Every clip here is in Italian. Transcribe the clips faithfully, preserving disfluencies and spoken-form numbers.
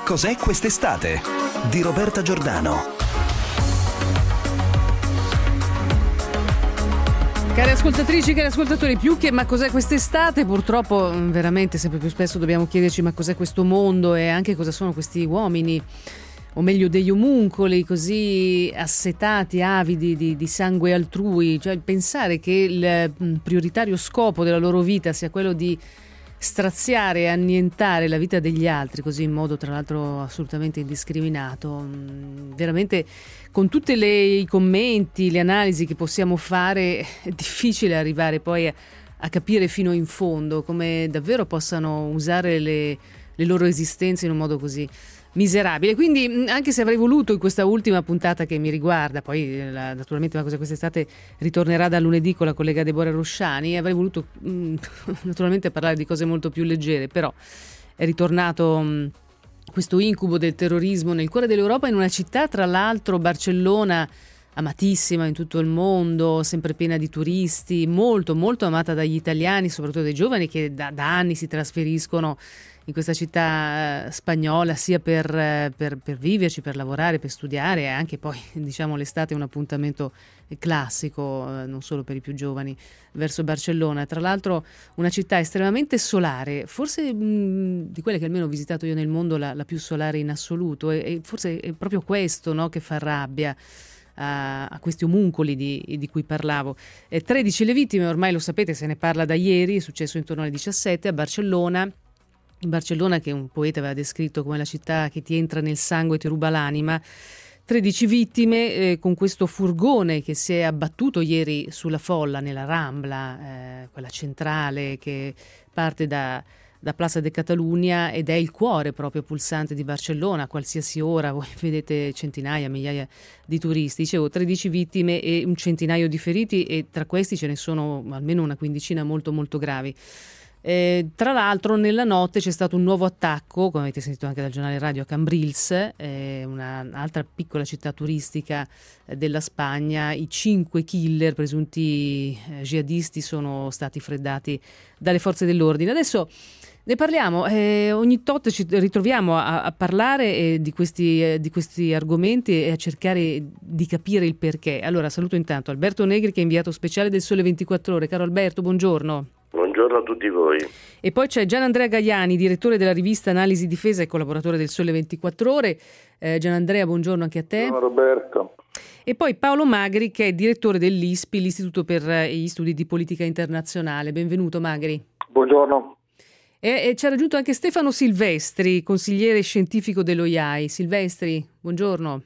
cos'è quest'estate? Di Roberta Giordano. Cari ascoltatrici, cari ascoltatori, più che ma cos'è quest'estate, purtroppo veramente sempre più spesso dobbiamo chiederci ma cos'è questo mondo e anche cosa sono questi uomini, o meglio degli omuncoli così assetati, avidi di, di sangue altrui, cioè pensare che il prioritario scopo della loro vita sia quello di straziare e annientare la vita degli altri, così in modo tra l'altro assolutamente indiscriminato, veramente con tutti i commenti, le analisi che possiamo fare è difficile arrivare poi a, a capire fino in fondo come davvero possano usare le, le loro esistenze in un modo così miserabile. Quindi anche se avrei voluto in questa ultima puntata che mi riguarda, poi la, naturalmente ma cosa quest'estate ritornerà da lunedì con la collega Deborah Rosciani, avrei voluto mh, naturalmente parlare di cose molto più leggere, però è ritornato mh, questo incubo del terrorismo nel cuore dell'Europa, in una città tra l'altro, Barcellona, amatissima in tutto il mondo, sempre piena di turisti, molto molto amata dagli italiani, soprattutto dai giovani che da, da anni si trasferiscono in questa città eh, spagnola sia per, eh, per, per viverci, per lavorare, per studiare, e anche poi diciamo l'estate è un appuntamento classico, eh, non solo per i più giovani, verso Barcellona. Tra l'altro una città estremamente solare, forse mh, di quelle che almeno ho visitato io nel mondo la, la più solare in assoluto, e, e forse è proprio questo, no, che fa rabbia a, a questi omuncoli di, di cui parlavo. Eh, tredici le vittime, ormai lo sapete, se ne parla da ieri, è successo intorno alle diciassette a Barcellona. Barcellona, che un poeta aveva descritto come la città che ti entra nel sangue e ti ruba l'anima. tredici vittime eh, con questo furgone che si è abbattuto ieri sulla folla nella Rambla, eh, quella centrale che parte da, da Plaza de Catalunya ed è il cuore proprio pulsante di Barcellona. A qualsiasi ora voi vedete centinaia, migliaia di turisti. Dicevo, tredici vittime e un centinaio di feriti, e tra questi ce ne sono almeno una quindicina molto molto gravi. Eh, tra l'altro nella notte c'è stato un nuovo attacco, come avete sentito anche dal giornale radio, a Cambrils, eh, un'altra piccola città turistica eh, della Spagna. I cinque killer presunti eh, jihadisti sono stati freddati dalle forze dell'ordine. Adesso ne parliamo, eh, ogni tot ci ritroviamo a, a parlare eh, di, questi, eh, di questi argomenti e a cercare di capire il perché. Allora saluto intanto Alberto Negri, che è inviato speciale del Sole ventiquattro Ore. Caro Alberto, buongiorno. Buongiorno a tutti voi. E poi c'è Gianandrea Gaiani, direttore della rivista Analisi Difesa e collaboratore del Sole ventiquattro Ore. Eh, Gianandrea, buongiorno anche a te. Buongiorno Roberto. E poi Paolo Magri, che è direttore dell'I S P I, l'Istituto per gli Studi di Politica Internazionale. Benvenuto Magri. Buongiorno. E, e ci ha raggiunto anche Stefano Silvestri, consigliere scientifico dell'O I A I. Silvestri, buongiorno.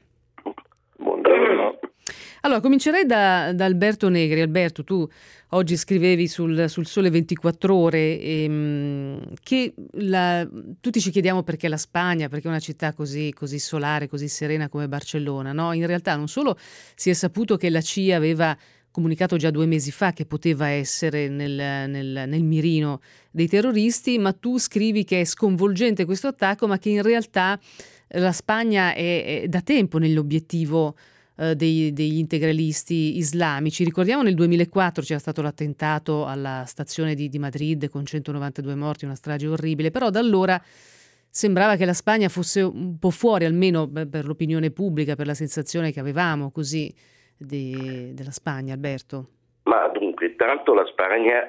Buongiorno. Allora, comincerei da, da Alberto Negri. Alberto, tu oggi scrivevi sul, sul Sole ventiquattro Ore ehm, che la, tutti ci chiediamo perché la Spagna, perché è una città così, così solare, così serena come Barcellona, no? In realtà non solo si è saputo che la C I A aveva comunicato già due mesi fa che poteva essere nel, nel, nel mirino dei terroristi, ma tu scrivi che è sconvolgente questo attacco, ma che in realtà la Spagna è, è da tempo nell'obiettivo eh, dei, degli integralisti islamici. Ricordiamo nel duemilaquattro c'era stato l'attentato alla stazione di, di Madrid con centonovantadue morti, una strage orribile, però da allora sembrava che la Spagna fosse un po' fuori, almeno per l'opinione pubblica, per la sensazione che avevamo così di, della Spagna. Alberto? Ma dunque, intanto la Spagna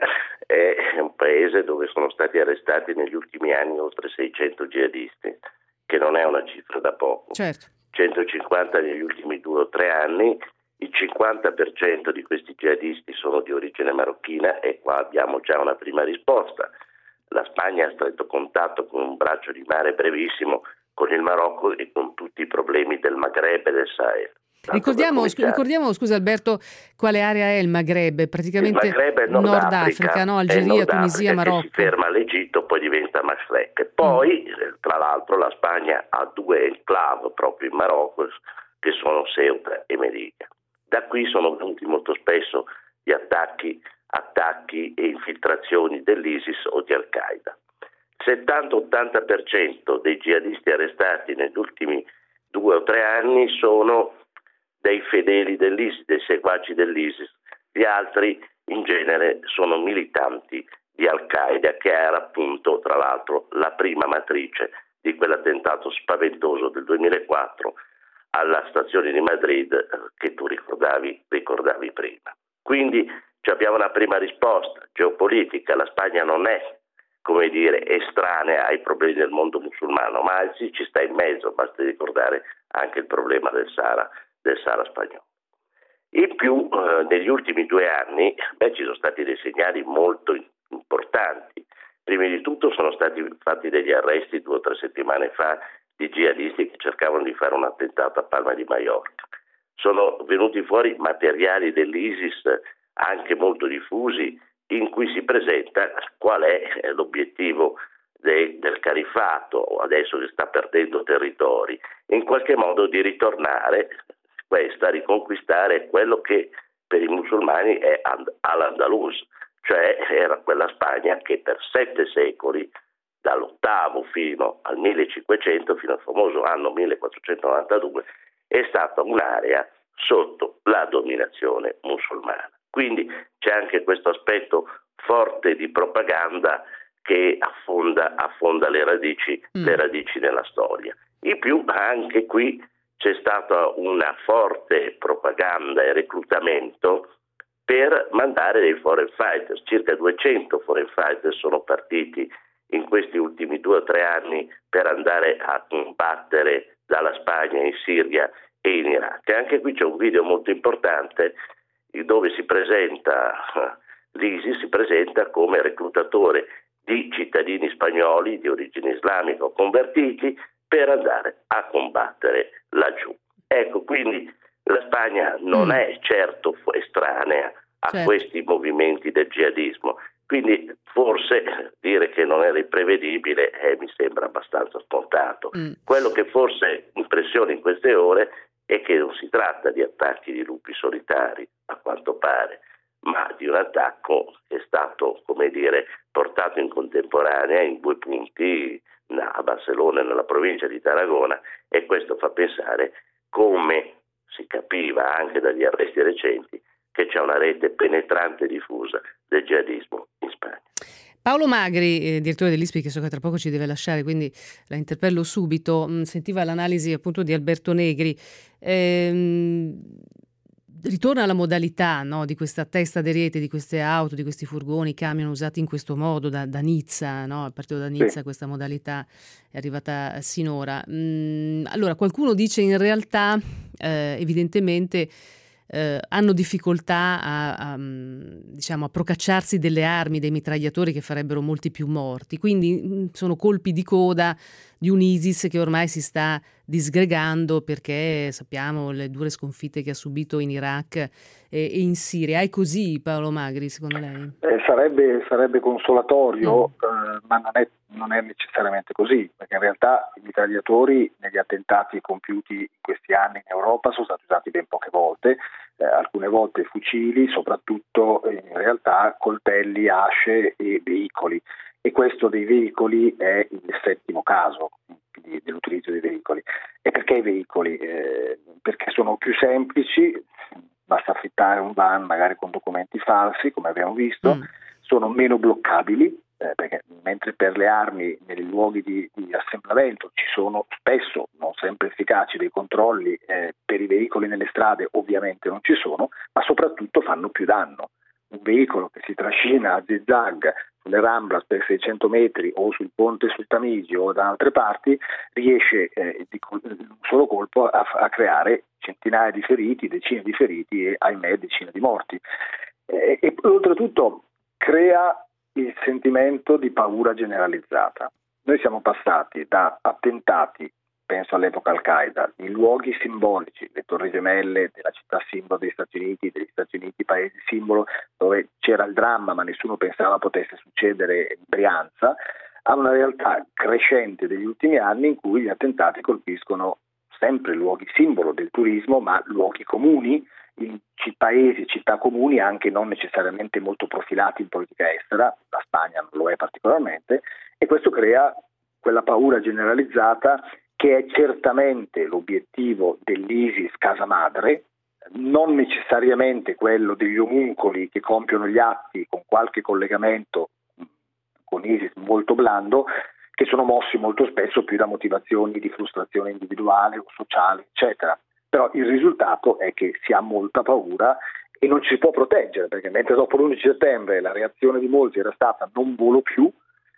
è un paese dove sono stati arrestati negli ultimi anni oltre seicento jihadisti, che non è una cifra da poco. Certo. centocinquanta negli ultimi due o tre anni, il cinquanta per cento di questi jihadisti sono di origine marocchina, e qua abbiamo già una prima risposta. La Spagna ha stretto contatto con un braccio di mare brevissimo con il Marocco e con tutti i problemi del Maghreb e del Sahel. Ricordiamo, scu- ricordiamo, scusa Alberto, quale area è il Maghreb? Praticamente il Maghreb è Nord, Nord Africa, Africa, no? Algeria, Nord Tunisia, Africa, Marocco. che si ferma all'Egitto, poi diventa Mashrek. Poi, mm. tra l'altro, la Spagna ha due enclave proprio in Marocco, che sono Ceuta e Melilla. Da qui sono venuti molto spesso gli attacchi, attacchi e infiltrazioni dell'ISIS o di Al-Qaeda. settanta ottanta per cento dei jihadisti arrestati negli ultimi due o tre anni sono dei fedeli dell'ISIS, dei seguaci dell'ISIS. Gli altri in genere sono militanti di Al-Qaeda, che era appunto tra l'altro la prima matrice di quell'attentato spaventoso del duemilaquattro alla stazione di Madrid eh, che tu ricordavi, ricordavi prima. Quindi abbiamo una prima risposta geopolitica: la Spagna non è, come dire, estranea ai problemi del mondo musulmano, ma anzi ci sta in mezzo. Basta ricordare anche il problema del Sahara, del Sahara spagnolo. In più, eh, negli ultimi due anni beh, ci sono stati dei segnali molto importanti. Prima di tutto sono stati fatti degli arresti due o tre settimane fa di jihadisti che cercavano di fare un attentato a Palma di Mallorca. Sono venuti fuori materiali dell'ISIS anche molto diffusi, in cui si presenta qual è l'obiettivo de, del califfato, adesso che sta perdendo territori, in qualche modo di ritornare questa, riconquistare quello che per i musulmani è Al-Andalus, cioè era quella Spagna che per sette secoli, dall'ottavo fino al millecinquecento, fino al famoso anno millequattrocentonovantadue, è stata un'area sotto la dominazione musulmana. Quindi c'è anche questo aspetto forte di propaganda che affonda, affonda le radici, mm. le radici nella storia. In più anche qui c'è stata una forte propaganda e reclutamento per mandare dei foreign fighters. Circa duecento foreign fighters sono partiti in questi ultimi due o tre anni per andare a combattere dalla Spagna in Siria e in Iraq. Anche qui c'è un video molto importante dove si presenta l'ISIS, si presenta come reclutatore di cittadini spagnoli di origine islamica o convertiti per andare a combattere laggiù. Ecco, quindi la Spagna non mm. è certo estranea a certo. questi movimenti del jihadismo, quindi forse dire che non era imprevedibile eh, mi sembra abbastanza scontato. Mm. Quello che forse impressiona in queste ore è che non si tratta di attacchi di lupi solitari, a quanto pare, ma di un attacco che è stato, come dire, portato in contemporanea in due punti, a Barcellona e nella provincia di Tarragona, e questo fa pensare, come si capiva anche dagli arresti recenti, che c'è una rete penetrante e diffusa del jihadismo in Spagna. Paolo Magri, eh, direttore dell'I S P I, che so che tra poco ci deve lasciare, quindi la interpello subito, mh, sentiva l'analisi appunto di Alberto Negri. Ehm, ritorna alla modalità, no, di questa testa di rete, di queste auto, di questi furgoni, camion usati in questo modo da, da Nizza, no? A partire da Nizza, sì. Questa modalità è arrivata sinora. Mm, allora, qualcuno dice in realtà, eh, evidentemente, Eh, hanno difficoltà a, a, diciamo, a procacciarsi delle armi, dei mitragliatori che farebbero molti più morti, quindi mh, sono colpi di coda di un ISIS che ormai si sta disgregando, perché sappiamo le dure sconfitte che ha subito in Iraq e, e in Siria. È così, Paolo Magri, secondo lei? Eh, sarebbe, sarebbe consolatorio, mm. eh, ma non è, non è necessariamente così, perché in realtà i mitragliatori negli attentati compiuti in questi anni in Europa sono stati usati ben poche volte, eh, alcune volte fucili, soprattutto eh, in realtà coltelli, asce e veicoli, e questo dei veicoli è il settimo caso di, dell'utilizzo dei veicoli. E perché i veicoli? Eh, perché sono più semplici, basta affittare un van magari con documenti falsi, come abbiamo visto, mm. sono meno bloccabili, eh, perché mentre per le armi nei luoghi di, di assemblamento ci sono spesso, non sempre efficaci, dei controlli, eh, per i veicoli nelle strade ovviamente non ci sono, ma soprattutto fanno più danno. Un veicolo che si trascina a zigzag sulle Ramblas per seicento metri o sul ponte sul Tamigi o da altre parti riesce eh, di un solo colpo a, a creare centinaia di feriti, decine di feriti e ahimè decine di morti. E, e oltretutto crea il sentimento di paura generalizzata. Noi siamo passati da attentati, penso all'epoca Al-Qaeda, di luoghi simbolici, le Torri Gemelle della città simbolo degli Stati Uniti, degli Stati Uniti paesi simbolo, dove c'era il dramma ma nessuno pensava potesse succedere in Brianza, a una realtà crescente degli ultimi anni in cui gli attentati colpiscono sempre luoghi simbolo del turismo, ma luoghi comuni, in paesi, città comuni, anche non necessariamente molto profilati in politica estera, la Spagna non lo è particolarmente, e questo crea quella paura generalizzata che è certamente l'obiettivo dell'ISIS casa madre, non necessariamente quello degli omuncoli che compiono gli atti con qualche collegamento con ISIS molto blando, che sono mossi molto spesso più da motivazioni di frustrazione individuale o sociale, eccetera. Però il risultato è che si ha molta paura e non ci si può proteggere, perché mentre dopo l'undici settembre la reazione di molti era stata non volo più,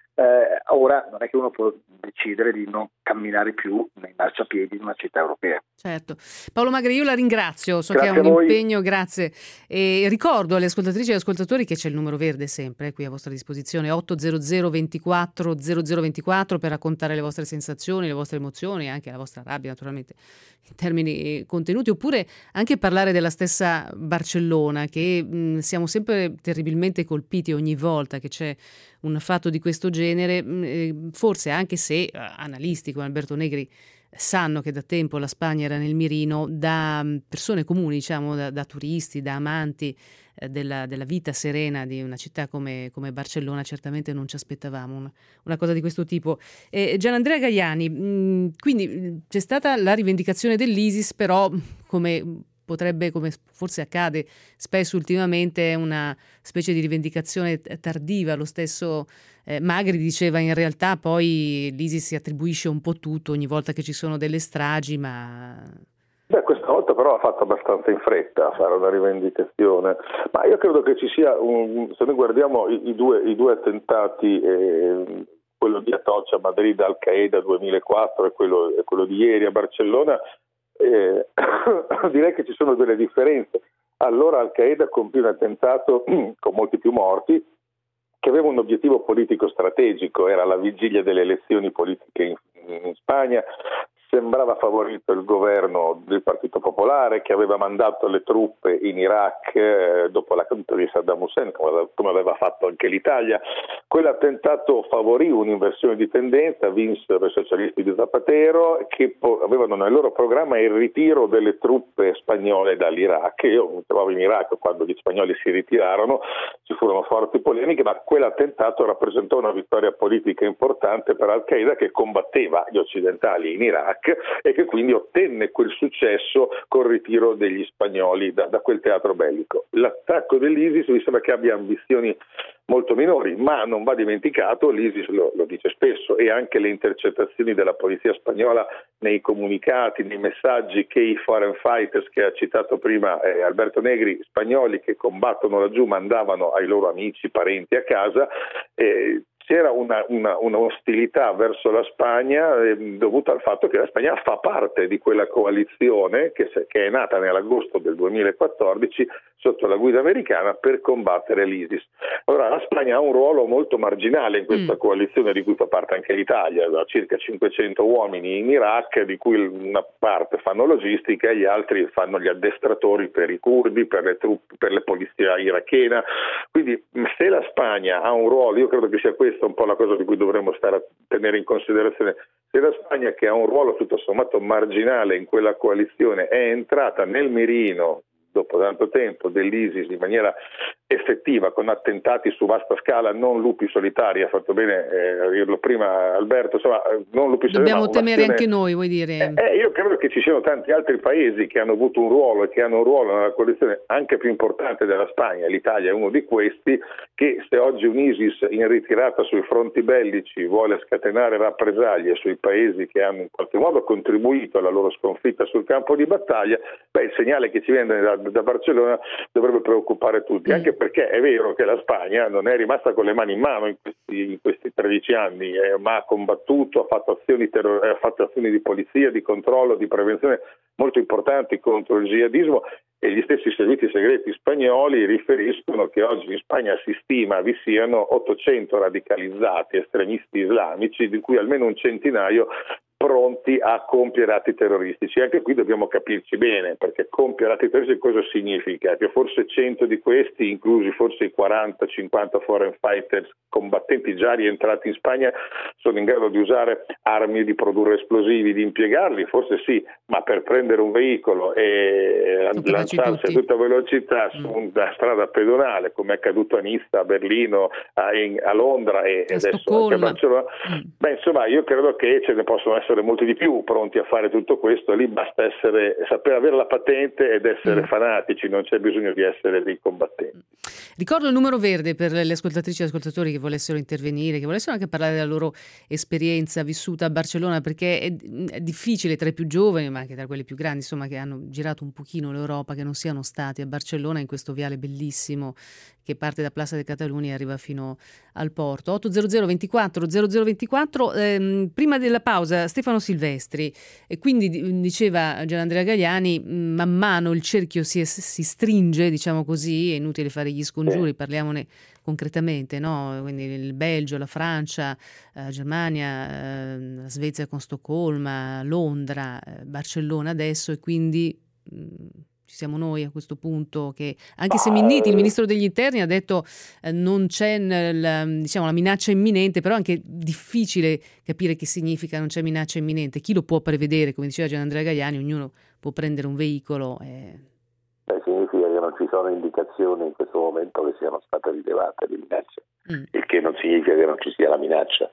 eh, ora non è che uno può decidere di non camminare più nei marciapiedi in una città europea. Certo. Paolo Magri, io la ringrazio, so Grazie che ha un a voi. impegno, grazie. E ricordo alle ascoltatrici e agli ascoltatori che c'è il numero verde sempre qui a vostra disposizione, otto zero zero ventiquattro zero zero ventiquattro, per raccontare le vostre sensazioni, le vostre emozioni, anche la vostra rabbia naturalmente in termini contenuti, oppure anche parlare della stessa Barcellona, che mh, siamo sempre terribilmente colpiti ogni volta che c'è un fatto di questo genere, mh, forse anche se eh, analisti come Alberto Negri sanno che da tempo la Spagna era nel mirino, da persone comuni, diciamo, da, da turisti, da amanti eh, della, della vita serena di una città come, come Barcellona, certamente non ci aspettavamo una, una cosa di questo tipo. Eh, Gianandrea Gaiani, mh, quindi mh, c'è stata la rivendicazione dell'ISIS, però come potrebbe, come forse accade spesso ultimamente, una specie di rivendicazione tardiva. Lo stesso eh, Magri diceva in realtà poi l'ISIS si attribuisce un po' tutto ogni volta che ci sono delle stragi, ma... Beh, questa volta però ha fatto abbastanza in fretta a fare una rivendicazione, ma io credo che ci sia, un, se noi guardiamo i, i, due, i due attentati, eh, quello di Atocha a Madrid, Al-Qaeda duemilaquattro e quello, e quello di ieri a Barcellona, Eh, direi che ci sono delle differenze. Allora Al-Qaeda compì un attentato con molti più morti, che aveva un obiettivo politico strategico, era la vigilia delle elezioni politiche in, in Spagna. Sembrava favorito il governo del Partito Popolare, che aveva mandato le truppe in Iraq eh, dopo la caduta di Saddam Hussein, come, come aveva fatto anche l'Italia. Quell'attentato favorì un'inversione di tendenza, vinsero i socialisti di Zapatero, che po- avevano nel loro programma il ritiro delle truppe spagnole dall'Iraq. Io mi trovavo in Iraq quando gli spagnoli si ritirarono, ci furono forti polemiche, ma quell'attentato rappresentò una vittoria politica importante per Al-Qaeda, che combatteva gli occidentali in Iraq e che quindi ottenne quel successo col ritiro degli spagnoli da, da quel teatro bellico. L'attacco dell'ISIS mi sembra che abbia ambizioni molto minori, ma non va dimenticato, l'ISIS lo, lo dice spesso, e anche le intercettazioni della polizia spagnola nei comunicati, nei messaggi che i foreign fighters che ha citato prima eh, Alberto Negri, spagnoli che combattono laggiù, mandavano ai loro amici, parenti a casa. eh, C'era una, una, una ostilità verso la Spagna eh, dovuta al fatto che la Spagna fa parte di quella coalizione che, se, che è nata nell'agosto del duemilaquattordici sotto la guida americana per combattere l'ISIS. Allora la Spagna ha un ruolo molto marginale in questa mm. coalizione, di cui fa parte anche l'Italia, ha circa cinquecento uomini in Iraq, di cui una parte fanno logistica e gli altri fanno gli addestratori per i curdi, per le truppe, per le polizie irachena. Quindi se la Spagna ha un ruolo, io credo che sia questo un po' la cosa di cui dovremmo stare a tenere in considerazione. Se la Spagna, che ha un ruolo tutto sommato marginale in quella coalizione, è entrata nel mirino dopo tanto tempo dell'ISIS in maniera effettiva, con attentati su vasta scala, non lupi solitari, ha fatto bene eh, a dirlo prima Alberto, insomma, non lupi solitari. Dobbiamo temere anche noi, vuoi dire? Eh, eh, io credo che ci siano tanti altri paesi che hanno avuto un ruolo e che hanno un ruolo nella coalizione anche più importante della Spagna, l'Italia è uno di questi, che se oggi un ISIS in ritirata sui fronti bellici vuole scatenare rappresaglie sui paesi che hanno in qualche modo contribuito alla loro sconfitta sul campo di battaglia, beh, il segnale che ci viene da, da Barcellona dovrebbe preoccupare tutti, mm. anche perché è vero che la Spagna non è rimasta con le mani in mano in questi, in questi tredici anni, eh, ma ha combattuto, ha fatto azioni, terror- ha fatto azioni di polizia, di controllo, di prevenzione molto importanti contro il jihadismo, e gli stessi servizi segreti spagnoli riferiscono che oggi in Spagna si stima vi siano ottocento radicalizzati estremisti islamici, di cui almeno un centinaio pronti a compiere atti terroristici. Anche qui dobbiamo capirci bene, perché compiere atti terroristici cosa significa? Che forse cento di questi, inclusi forse i quaranta cinquanta foreign fighters combattenti già rientrati in Spagna, sono in grado di usare armi, di produrre esplosivi, di impiegarli? Forse sì, ma per prendere un veicolo e lanciarsi a tutta velocità su una strada pedonale, come è accaduto a Nizza, a Berlino, a, in, a Londra e a adesso Stoccolma. anche a Barcellona, mm. beh, insomma, io credo che ce ne possono essere essere molti di più pronti a fare tutto questo, lì basta essere, saper avere la patente ed essere mm. fanatici, non c'è bisogno di essere dei combattenti. Ricordo il numero verde per le ascoltatrici e ascoltatori che volessero intervenire, che volessero anche parlare della loro esperienza vissuta a Barcellona, perché è, è difficile tra i più giovani, ma anche tra quelli più grandi, insomma, che hanno girato un pochino l'Europa, che non siano stati a Barcellona, in questo viale bellissimo che parte da Plaza de Catalunya e arriva fino al porto. otto zero zero ventiquattro zero zero ventiquattro. Ehm, prima della pausa Stefano Silvestri, e quindi diceva Gianandrea Gaiani, man mano il cerchio si, si stringe, diciamo così, è inutile fare gli scongiuri, parliamone concretamente, no? Quindi il Belgio, la Francia, la Germania, eh, la Svezia con Stoccolma, Londra, eh, Barcellona adesso, e quindi mh, ci siamo noi a questo punto, che anche se Minniti, il ministro degli interni, ha detto eh, non c'è la, diciamo, la minaccia imminente, però è anche difficile capire che significa non c'è minaccia imminente. Chi lo può prevedere? Come diceva Gianandrea Gaiani, ognuno può prendere un veicolo. E... Beh, significa che non ci sono indicazioni in questo momento che siano state rilevate di minacce, mm. il che non significa che non ci sia la minaccia.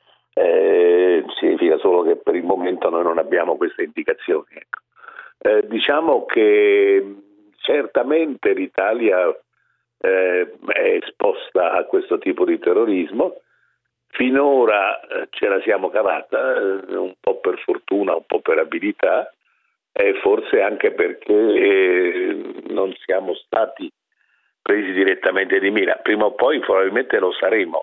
Eh, significa solo che per il momento noi non abbiamo queste indicazioni, ecco. Eh, diciamo che certamente l'Italia eh, è esposta a questo tipo di terrorismo. Finora eh, ce la siamo cavata, eh, un po' per fortuna, un po' per abilità, e forse anche perché eh, non siamo stati presi direttamente di mira. Prima o poi probabilmente lo saremo.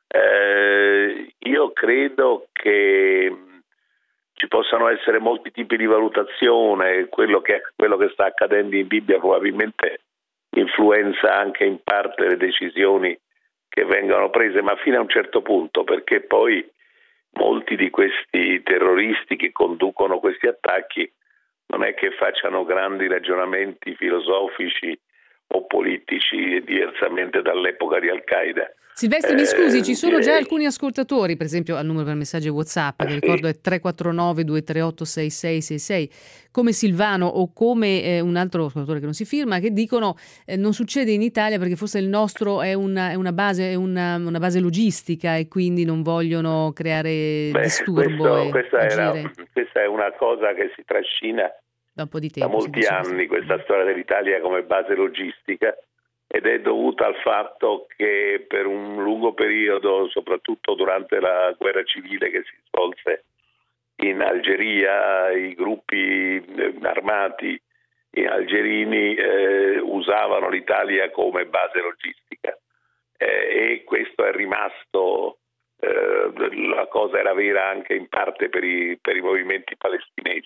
Eh, io credo che ci possano essere molti tipi di valutazione, quello che, quello che sta accadendo in Libia probabilmente influenza anche in parte le decisioni che vengono prese, ma fino a un certo punto, perché poi molti di questi terroristi che conducono questi attacchi non è che facciano grandi ragionamenti filosofici o politici diversamente dall'epoca di Al-Qaeda. Silvestri, mi scusi, ci sono già alcuni ascoltatori, per esempio al numero per messaggi WhatsApp, che ricordo è tre quattro nove due tre otto sei sei sei sei, come Silvano o come eh, un altro ascoltatore che non si firma, che dicono eh, non succede in Italia perché forse il nostro è una, è una base è una, una base logistica e quindi non vogliono creare Beh, disturbo. Questo, e questa, era, questa è una cosa che si trascina da un po' di tempo, da molti anni, questa storia dell'Italia come base logistica. Ed è dovuta al fatto che per un lungo periodo, soprattutto durante la guerra civile che si svolse in Algeria, i gruppi armati algerini eh, usavano l'Italia come base logistica eh, e questo è rimasto, eh, la cosa era vera anche in parte per i, per i movimenti palestinesi.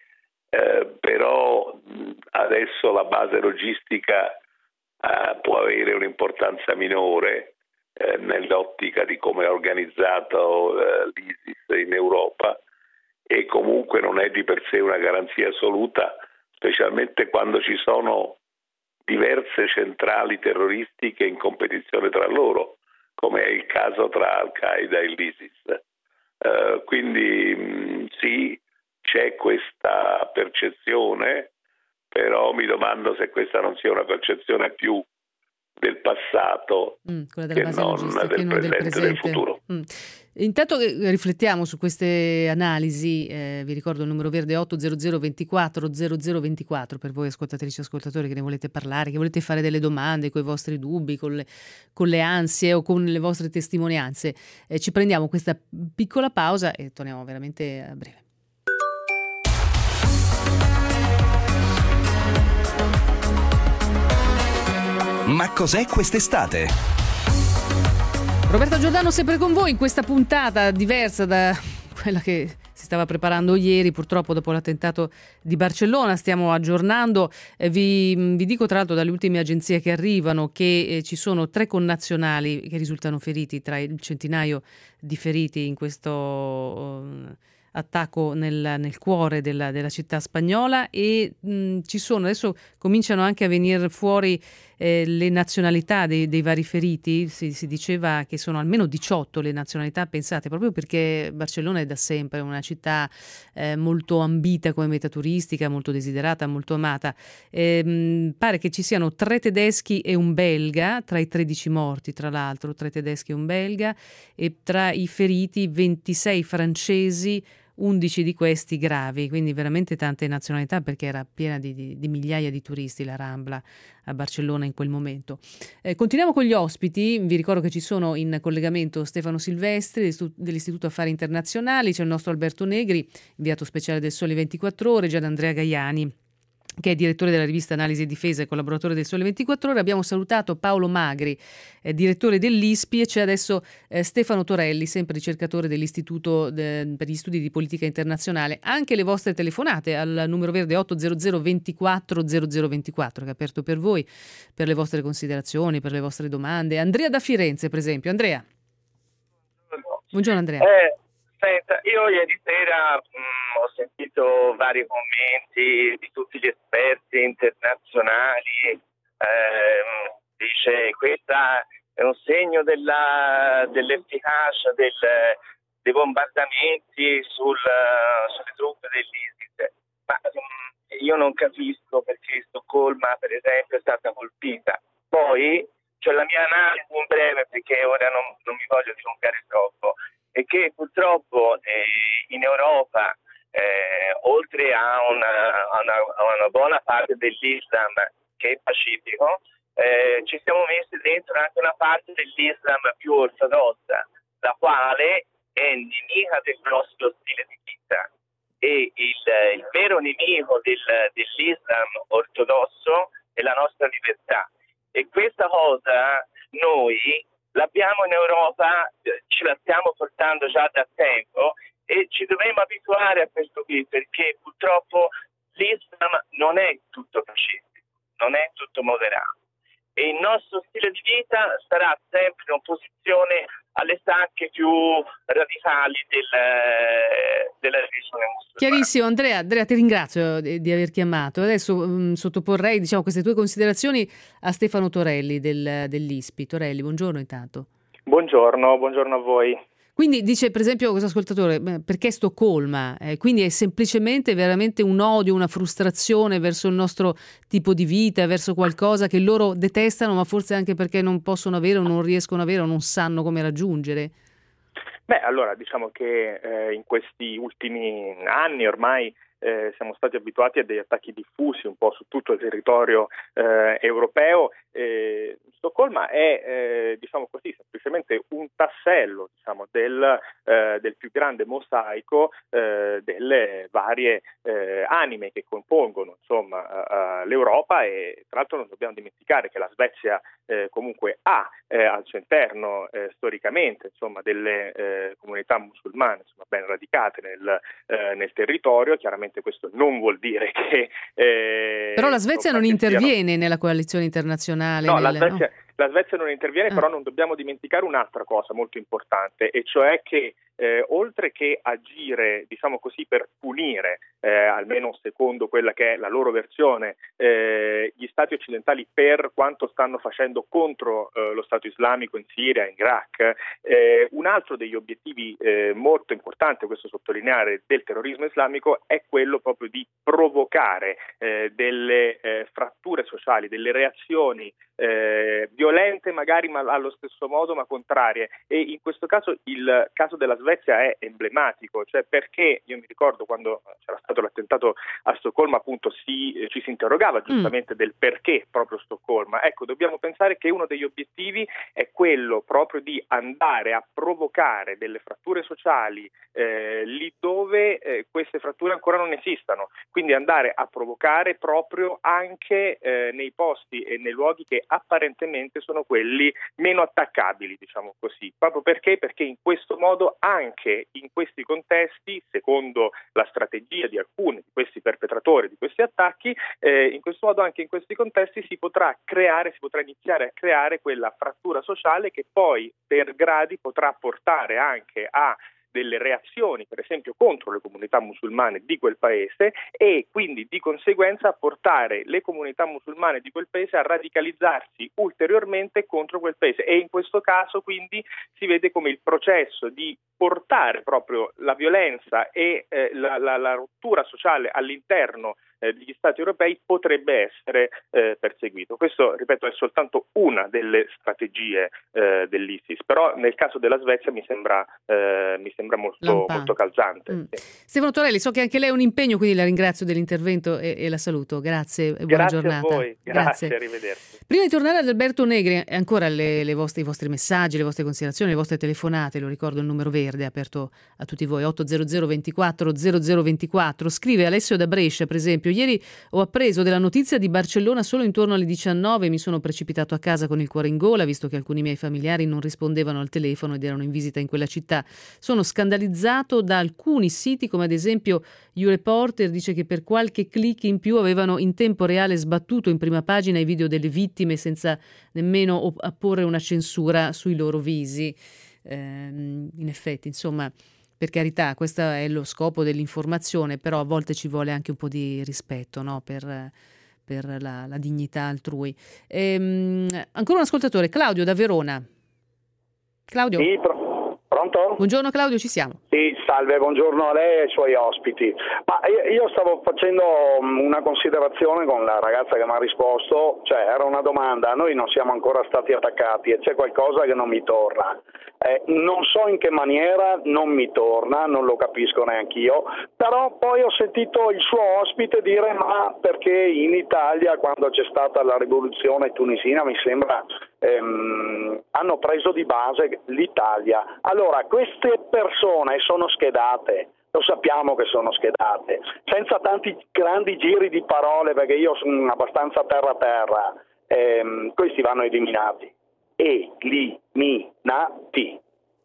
Eh, però adesso la base logistica Uh, può avere un'importanza minore eh, nell'ottica di come è organizzato uh, l'ISIS in Europa, e comunque non è di per sé una garanzia assoluta, specialmente quando ci sono diverse centrali terroristiche in competizione tra loro, come è il caso tra Al-Qaeda e l'ISIS. Uh, quindi mh, sì, c'è questa percezione, però mi domando se questa non sia una percezione più del passato mm, che, non del, che non del presente e del futuro. Mm. Intanto che riflettiamo su queste analisi, eh, vi ricordo il numero verde otto zero zero ventiquattro zero zero ventiquattro per voi ascoltatrici e ascoltatori che ne volete parlare, che volete fare delle domande con i vostri dubbi, con le, con le ansie o con le vostre testimonianze. Eh, ci prendiamo questa piccola pausa e torniamo veramente a breve. Ma cos'è quest'estate? Roberta Giordano sempre con voi in questa puntata diversa da quella che si stava preparando ieri, purtroppo dopo l'attentato di Barcellona. Stiamo aggiornando, eh, vi, vi dico tra l'altro dalle ultime agenzie che arrivano che eh, ci sono tre connazionali che risultano feriti tra il centinaio di feriti in questo uh, attacco nel, nel cuore della, della città spagnola, e mh, ci sono adesso cominciano anche a venire fuori eh, le nazionalità dei, dei vari feriti. Si, si diceva che sono almeno diciotto le nazionalità, pensate, proprio perché Barcellona è da sempre una città eh, molto ambita come meta turistica, molto desiderata, molto amata. E, mh, pare che ci siano tre tedeschi e un belga tra i tredici morti, tra l'altro tre tedeschi e un belga, e tra i feriti ventisei francesi, undici di questi gravi, quindi veramente tante nazionalità, perché era piena di, di, di migliaia di turisti la Rambla a Barcellona in quel momento. Eh, continuiamo con gli ospiti, vi ricordo che ci sono in collegamento Stefano Silvestri dell'Istituto Affari Internazionali, c'è il nostro Alberto Negri, inviato speciale del Sole ventiquattro Ore, Gianandrea Gaiani, che è direttore della rivista Analisi e Difesa e collaboratore del Sole ventiquattro Ore. Abbiamo salutato Paolo Magri, eh, direttore dell'I S P I, e c'è adesso eh, Stefano Torelli, sempre ricercatore dell'Istituto de, per gli Studi di Politica Internazionale. Anche le vostre telefonate al numero verde otto zero zero ventiquattro zero zero ventiquattro, che è aperto per voi, per le vostre considerazioni, per le vostre domande. Andrea da Firenze, per esempio. Andrea. Buongiorno Andrea. Eh. Senta, io ieri sera mh, ho sentito vari commenti di tutti gli esperti internazionali, ehm, dice questa è un segno della, dell'efficacia del, dei bombardamenti sul, sulle truppe dell'ISIS, ma mh, io non capisco perché Stoccolma per esempio è stata colpita. Poi c'è la mia analisi in breve, perché ora non, non mi voglio dilungare troppo, e che purtroppo eh, in Europa, eh, oltre a una, a, una, a una buona parte dell'Islam che è pacifico, eh, ci siamo messi dentro anche una parte dell'Islam più ortodossa, la quale è nemica del nostro stile di vita. E il, il vero nemico del, dell'Islam ortodosso è la nostra libertà. E questa cosa noi l'abbiamo in Europa, ce la stiamo portando già da tempo e ci dovremo abituare a questo qui, perché purtroppo l'Islam non è tutto pacifico, non è tutto moderato, e il nostro stile di vita sarà sempre in opposizione alle sacche più radicali del, della religione musulmana. Chiarissimo. Andrea, Andrea, ti ringrazio di, di aver chiamato. Adesso mh, sottoporrei diciamo, queste tue considerazioni a Stefano Torelli del, dell'I S P I. Torelli, buongiorno intanto. Buongiorno, buongiorno a voi. Quindi dice per esempio questo ascoltatore, perché Stoccolma? Eh, quindi è semplicemente veramente un odio, una frustrazione verso il nostro tipo di vita, verso qualcosa che loro detestano, ma forse anche perché non possono avere o non riescono ad avere o non sanno come raggiungere? Beh, allora diciamo che eh, in questi ultimi anni ormai eh, siamo stati abituati a degli attacchi diffusi un po' su tutto il territorio eh, europeo. Eh, Stoccolma è, eh, diciamo così, semplicemente un tassello, diciamo, del, eh, del più grande mosaico eh, delle varie eh, anime che compongono, insomma, uh, l'Europa, e tra l'altro non dobbiamo dimenticare che la Svezia eh, comunque ha eh, al suo interno eh, storicamente, insomma, delle eh, comunità musulmane, insomma, ben radicate nel, eh, nel territorio. Chiaramente questo non vuol dire che... Eh, Però la Svezia insomma, non interviene siano... nella coalizione internazionale. No, nel... la Svezia... no? La Svezia non interviene, ah. però non dobbiamo dimenticare un'altra cosa molto importante, e cioè che eh, oltre che agire, diciamo così, per punire, eh, almeno secondo quella che è la loro versione, eh, gli stati occidentali per quanto stanno facendo contro eh, lo Stato islamico in Siria, in Iraq, eh, un altro degli obiettivi eh, molto importante, questo sottolineare, del terrorismo islamico è quello proprio di provocare eh, delle eh, fratture sociali, delle reazioni eh, violente magari, ma allo stesso modo ma contrarie, e in questo caso il caso della Svezia è emblematico, cioè perché io mi ricordo quando c'era stato l'attentato a Stoccolma, appunto si, eh, ci si interrogava giustamente mm. del perché proprio Stoccolma. Ecco, dobbiamo pensare che uno degli obiettivi è quello proprio di andare a provocare delle fratture sociali eh, lì dove eh, queste fratture ancora non esistano, quindi andare a provocare proprio anche eh, nei posti e nei luoghi che apparentemente sono quelli meno attaccabili, diciamo così. Proprio perché? Perché in questo modo anche in questi contesti, secondo la strategia di alcuni di questi perpetratori di questi attacchi, eh, in questo modo anche in questi contesti si potrà creare, si potrà iniziare a creare quella frattura sociale che poi per gradi potrà portare anche a delle reazioni, per esempio, contro le comunità musulmane di quel paese, e quindi di conseguenza portare le comunità musulmane di quel paese a radicalizzarsi ulteriormente contro quel paese. E in questo caso quindi si vede come il processo di portare proprio la violenza e eh, la, la, la rottura sociale all'interno eh, degli Stati europei potrebbe essere eh, perseguito. Questo, ripeto, è soltanto una delle strategie eh, dell'ISIS, però nel caso della Svezia mi sembra, eh, mi sembra molto, molto calzante. Mm. Sì. Stefano Torelli, so che anche lei è un impegno, quindi la ringrazio dell'intervento e, e la saluto. Grazie e buona Grazie giornata. a voi, grazie, grazie. arrivederci. Prima di tornare ad Alberto Negri, ancora le, le vostre, i vostri messaggi, le vostre considerazioni, le vostre telefonate, lo ricordo il numero verde aperto a tutti voi, otto zero zero ventiquattro zero zero ventiquattro. Scrive Alessio da Brescia, per esempio: ieri ho appreso della notizia di Barcellona solo intorno alle diciannove, mi sono precipitato a casa con il cuore in gola, visto che alcuni miei familiari non rispondevano al telefono ed erano in visita in quella città. Sono scandalizzato da alcuni siti, come ad esempio YouReporter dice che per qualche click in più avevano in tempo reale sbattuto in prima pagina i video delle vittime senza nemmeno apporre una censura sui loro visi. Ehm, in effetti, insomma, per carità, questo è lo scopo dell'informazione, però a volte ci vuole anche un po' di rispetto, no? per, per la, la dignità altrui. Ehm, ancora un ascoltatore, Claudio da Verona. Claudio? Sì, pro- pronto? Buongiorno Claudio, ci siamo. Sì, salve, buongiorno a lei e ai suoi ospiti. Ma io, io stavo facendo una considerazione con la ragazza che mi ha risposto, cioè era una domanda, noi non siamo ancora stati attaccati e c'è qualcosa che non mi torna. Eh, non so in che maniera non mi torna, non lo capisco neanche io, però poi ho sentito il suo ospite dire ma perché in Italia quando c'è stata la rivoluzione tunisina mi sembra ehm, hanno preso di base l'Italia. Allora queste persone sono schedate, lo sappiamo che sono schedate, senza tanti grandi giri di parole perché io sono abbastanza terra terra, ehm, questi vanno eliminati. Eliminati.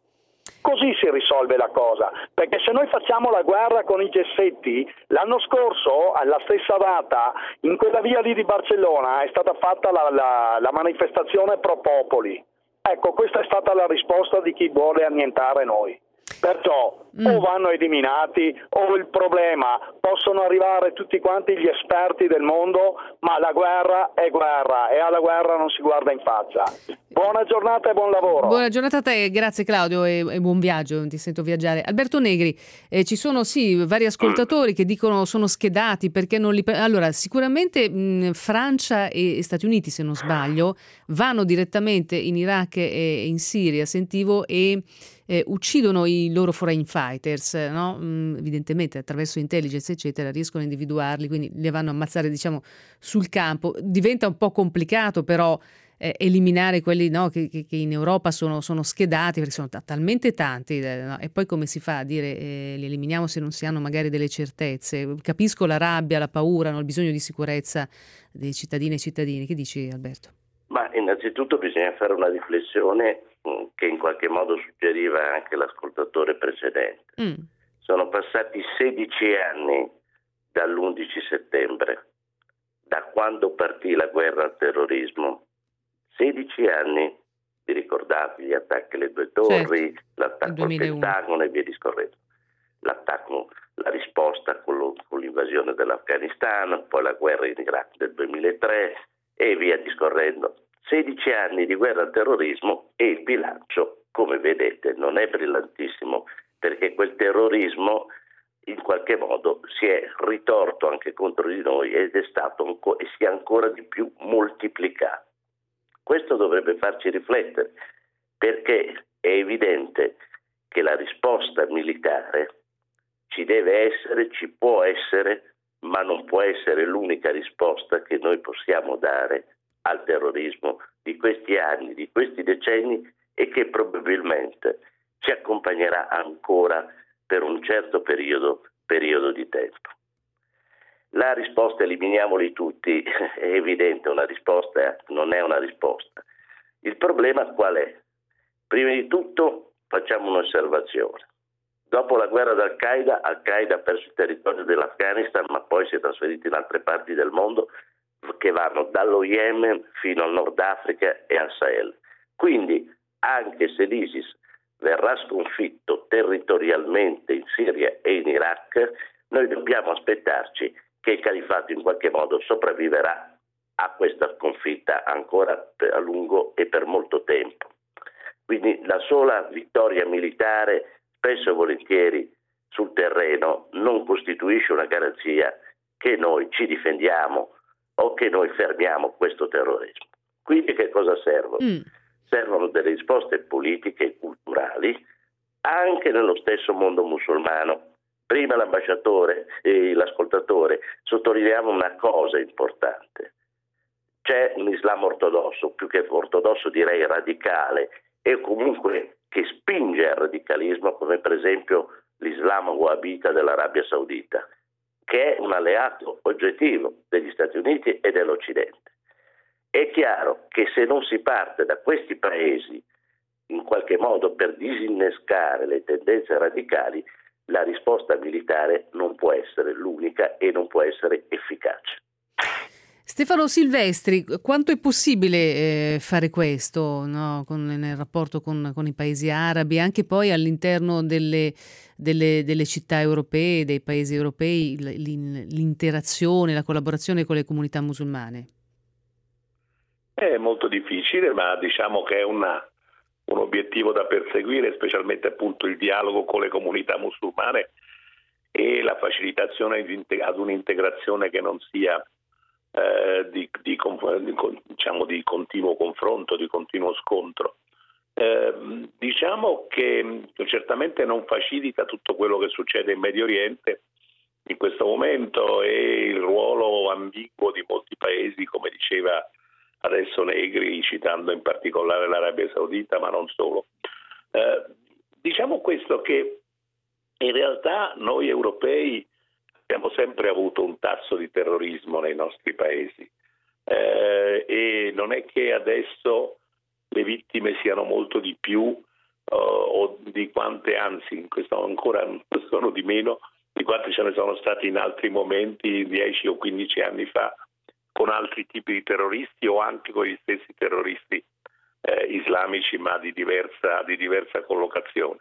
Così si risolve la cosa, perché se noi facciamo la guerra con i gessetti, l'anno scorso alla stessa data in quella via lì di Barcellona è stata fatta la, la, la manifestazione pro popoli. Ecco, questa è stata la risposta di chi vuole annientare noi. Perciò mm. o vanno eliminati o il problema, possono arrivare tutti quanti gli esperti del mondo, ma la guerra è guerra e alla guerra non si guarda in faccia. Buona giornata e buon lavoro. Buona giornata a te, grazie Claudio e, e buon viaggio, ti sento viaggiare. Alberto Negri, eh, ci sono sì vari ascoltatori che dicono sono schedati perché non li... Allora sicuramente mh, Francia e, e Stati Uniti, se non sbaglio, vanno direttamente in Iraq e in Siria, sentivo, e eh, uccidono i loro foreign fighters, no? Mh, evidentemente attraverso intelligence eccetera riescono a individuarli, quindi li vanno a ammazzare diciamo sul campo. Diventa un po' complicato però Eh, eliminare quelli no, che, che, che in Europa sono, sono schedati perché sono t- talmente tanti eh, no? E poi come si fa a dire eh, li eliminiamo se non si hanno magari delle certezze? Capisco la rabbia, la paura, no? Il bisogno di sicurezza dei cittadini e cittadini. Che dici Alberto? Ma innanzitutto bisogna fare una riflessione mh, che in qualche modo suggeriva anche l'ascoltatore precedente. Mm. Sono passati sedici anni dall'undici settembre, da quando partì la guerra al terrorismo. sedici anni, vi ricordate gli attacchi alle due torri, certo, l'attacco al Pentagono e via discorrendo. L'attacco, la risposta con, lo, con l'invasione dell'Afghanistan, poi la guerra in Iraq del duemilatré e via discorrendo. sedici anni di guerra al terrorismo e il bilancio, come vedete, non è brillantissimo perché quel terrorismo in qualche modo si è ritorto anche contro di noi ed è stato anco, e si è ancora di più moltiplicato. Questo dovrebbe farci riflettere, perché è evidente che la risposta militare ci deve essere, ci può essere, ma non può essere l'unica risposta che noi possiamo dare al terrorismo di questi anni, di questi decenni e che probabilmente ci accompagnerà ancora per un certo periodo, periodo di tempo. La risposta eliminiamoli tutti è evidente, una risposta non è una risposta. Il problema qual è? Prima di tutto facciamo un'osservazione. Dopo la guerra d'Al-Qaeda, Al-Qaeda ha perso il territorio dell'Afghanistan, ma poi si è trasferito in altre parti del mondo che vanno dallo Yemen fino al Nord Africa e al Sahel. Quindi anche se l'ISIS verrà sconfitto territorialmente in Siria e in Iraq, noi dobbiamo aspettarci che il califato in qualche modo sopravviverà a questa sconfitta ancora a lungo e per molto tempo. Quindi la sola vittoria militare, spesso e volentieri sul terreno, non costituisce una garanzia che noi ci difendiamo o che noi fermiamo questo terrorismo. Quindi che cosa servono? Mm. Servono delle risposte politiche e culturali anche nello stesso mondo musulmano. Prima l'ambasciatore e l'ascoltatore sottolineiamo una cosa importante. C'è un Islam ortodosso, più che ortodosso direi radicale, e comunque che spinge al radicalismo, come per esempio l'Islam wahhabita dell'Arabia Saudita, che è un alleato oggettivo degli Stati Uniti e dell'Occidente. È chiaro che se non si parte da questi paesi in qualche modo per disinnescare le tendenze radicali, la risposta militare non può essere l'unica e non può essere efficace. Stefano Silvestri, quanto è possibile eh, fare questo, no? Con, nel rapporto con, con i paesi arabi, anche poi all'interno delle, delle, delle città europee, dei paesi europei, l'interazione, la collaborazione con le comunità musulmane? È molto difficile, ma diciamo che è una, un obiettivo da perseguire, specialmente appunto il dialogo con le comunità musulmane e la facilitazione di, ad un'integrazione che non sia Eh, di, di, di, diciamo, di continuo confronto, di continuo scontro. Eh, diciamo che certamente non facilita tutto quello che succede in Medio Oriente in questo momento e il ruolo ambiguo di molti paesi, come diceva adesso Negri, citando in particolare l'Arabia Saudita, ma non solo. Eh, diciamo questo, che in realtà noi europei abbiamo sempre avuto un tasso di terrorismo nei nostri paesi eh, e non è che adesso le vittime siano molto di più uh, o di quante, anzi in questo ancora sono di meno di quante ce ne sono stati in altri momenti dieci o quindici anni fa con altri tipi di terroristi o anche con gli stessi terroristi eh, islamici, ma di diversa, di diversa collocazione.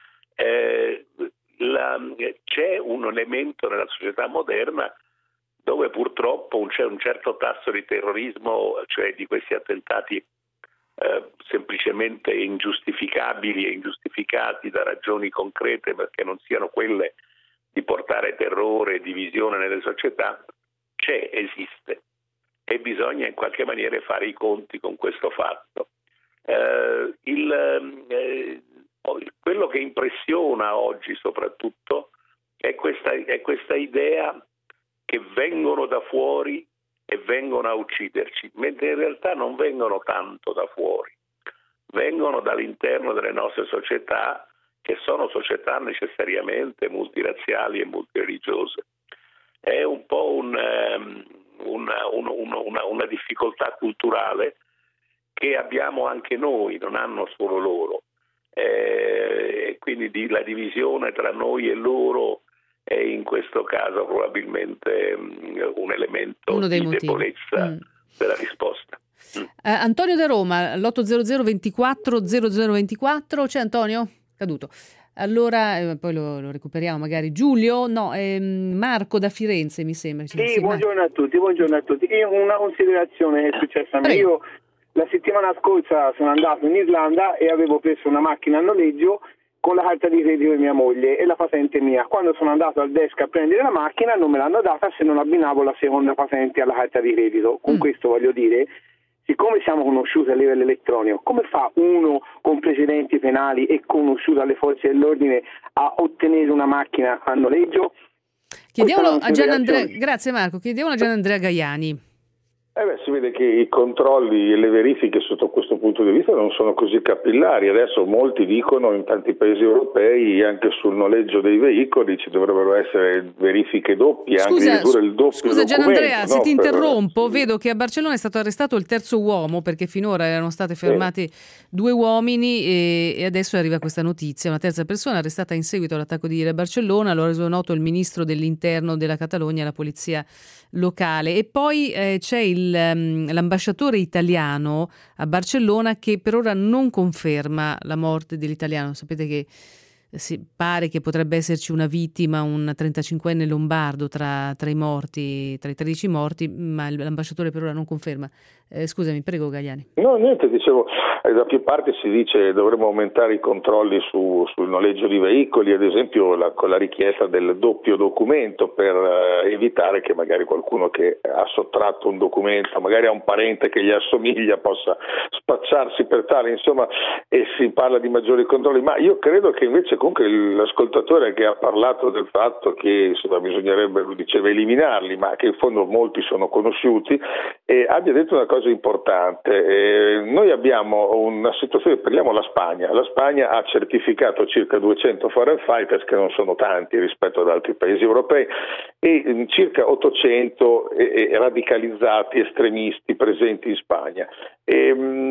Eh, La, c'è un elemento nella società moderna dove purtroppo c'è un certo tasso di terrorismo, cioè di questi attentati eh, semplicemente ingiustificabili e ingiustificati da ragioni concrete, perché non siano quelle di portare terrore e divisione nelle società, c'è, esiste, e bisogna in qualche maniera fare i conti con questo fatto. Eh, il eh, Quello che impressiona oggi soprattutto è questa, è questa idea che vengono da fuori e vengono a ucciderci, mentre in realtà non vengono tanto da fuori, vengono dall'interno delle nostre società, che sono società necessariamente multirazziali e multireligiose. È un po' un, um, una, un, una, una difficoltà culturale che abbiamo anche noi, non hanno solo loro. Eh, quindi di, la divisione tra noi e loro è in questo caso probabilmente um, un elemento Uno dei di motivi. debolezza mm. della risposta. Mm. Uh, Antonio da Roma, l'otto zero zero ventiquattro zero zero ventiquattro, c'è Antonio? Caduto. Allora, eh, poi lo, lo recuperiamo magari. Giulio, no, ehm, Marco da Firenze mi sembra. Sì, sì, buongiorno a tutti, buongiorno a tutti. Io una considerazione è successa a me. Io la settimana scorsa sono andato in Irlanda e avevo preso una macchina a noleggio con la carta di credito di mia moglie e la patente mia. Quando sono andato al desk a prendere la macchina non me l'hanno data se non abbinavo la seconda patente alla carta di credito. Con mm. questo voglio dire, siccome siamo conosciuti a livello elettronico, come fa uno con precedenti penali e conosciuto alle forze dell'ordine a ottenere una macchina a noleggio? Chiediamolo a Gianandrea, grazie Marco, chiediamolo a Gianandrea Gaiani. Eh beh, si vede che i controlli e le verifiche sotto questo punto di vista non sono così capillari. Adesso molti dicono in tanti paesi europei anche sul noleggio dei veicoli ci dovrebbero essere verifiche doppie, scusa, anche addirittura il doppio Scusa Gianandrea, no, se ti per... interrompo, vedo che a Barcellona è stato arrestato il terzo uomo, perché finora erano stati fermati sì. due uomini e, e adesso arriva questa notizia, una terza persona arrestata in seguito all'attacco di ieri a Barcellona, lo ha reso noto il ministro dell'interno della Catalogna e la polizia locale. E poi eh, c'è il l'ambasciatore italiano a Barcellona che per ora non conferma la morte dell'italiano. Sapete che si pare che potrebbe esserci una vittima, un trentacinquenne lombardo tra, tra i morti, tra i tredici morti, ma l'ambasciatore per ora non conferma. Eh, scusami, prego Gagliani. No, niente, dicevo, da più parti si dice dovremmo aumentare i controlli su, sul noleggio di veicoli, ad esempio la, con la richiesta del doppio documento per eh, evitare che magari qualcuno che ha sottratto un documento, magari ha un parente che gli assomiglia, possa spacciarsi per tale, insomma, e si parla di maggiori controlli, ma io credo che invece comunque l'ascoltatore che ha parlato del fatto che insomma, bisognerebbe, lui diceva, eliminarli, ma che in fondo molti sono conosciuti, e abbia detto una cosa importante. Eh, noi abbiamo una situazione, prendiamo la Spagna, la Spagna ha certificato circa duecento foreign fighters, che non sono tanti rispetto ad altri paesi europei, e eh, circa ottocento eh, radicalizzati estremisti presenti in Spagna. E,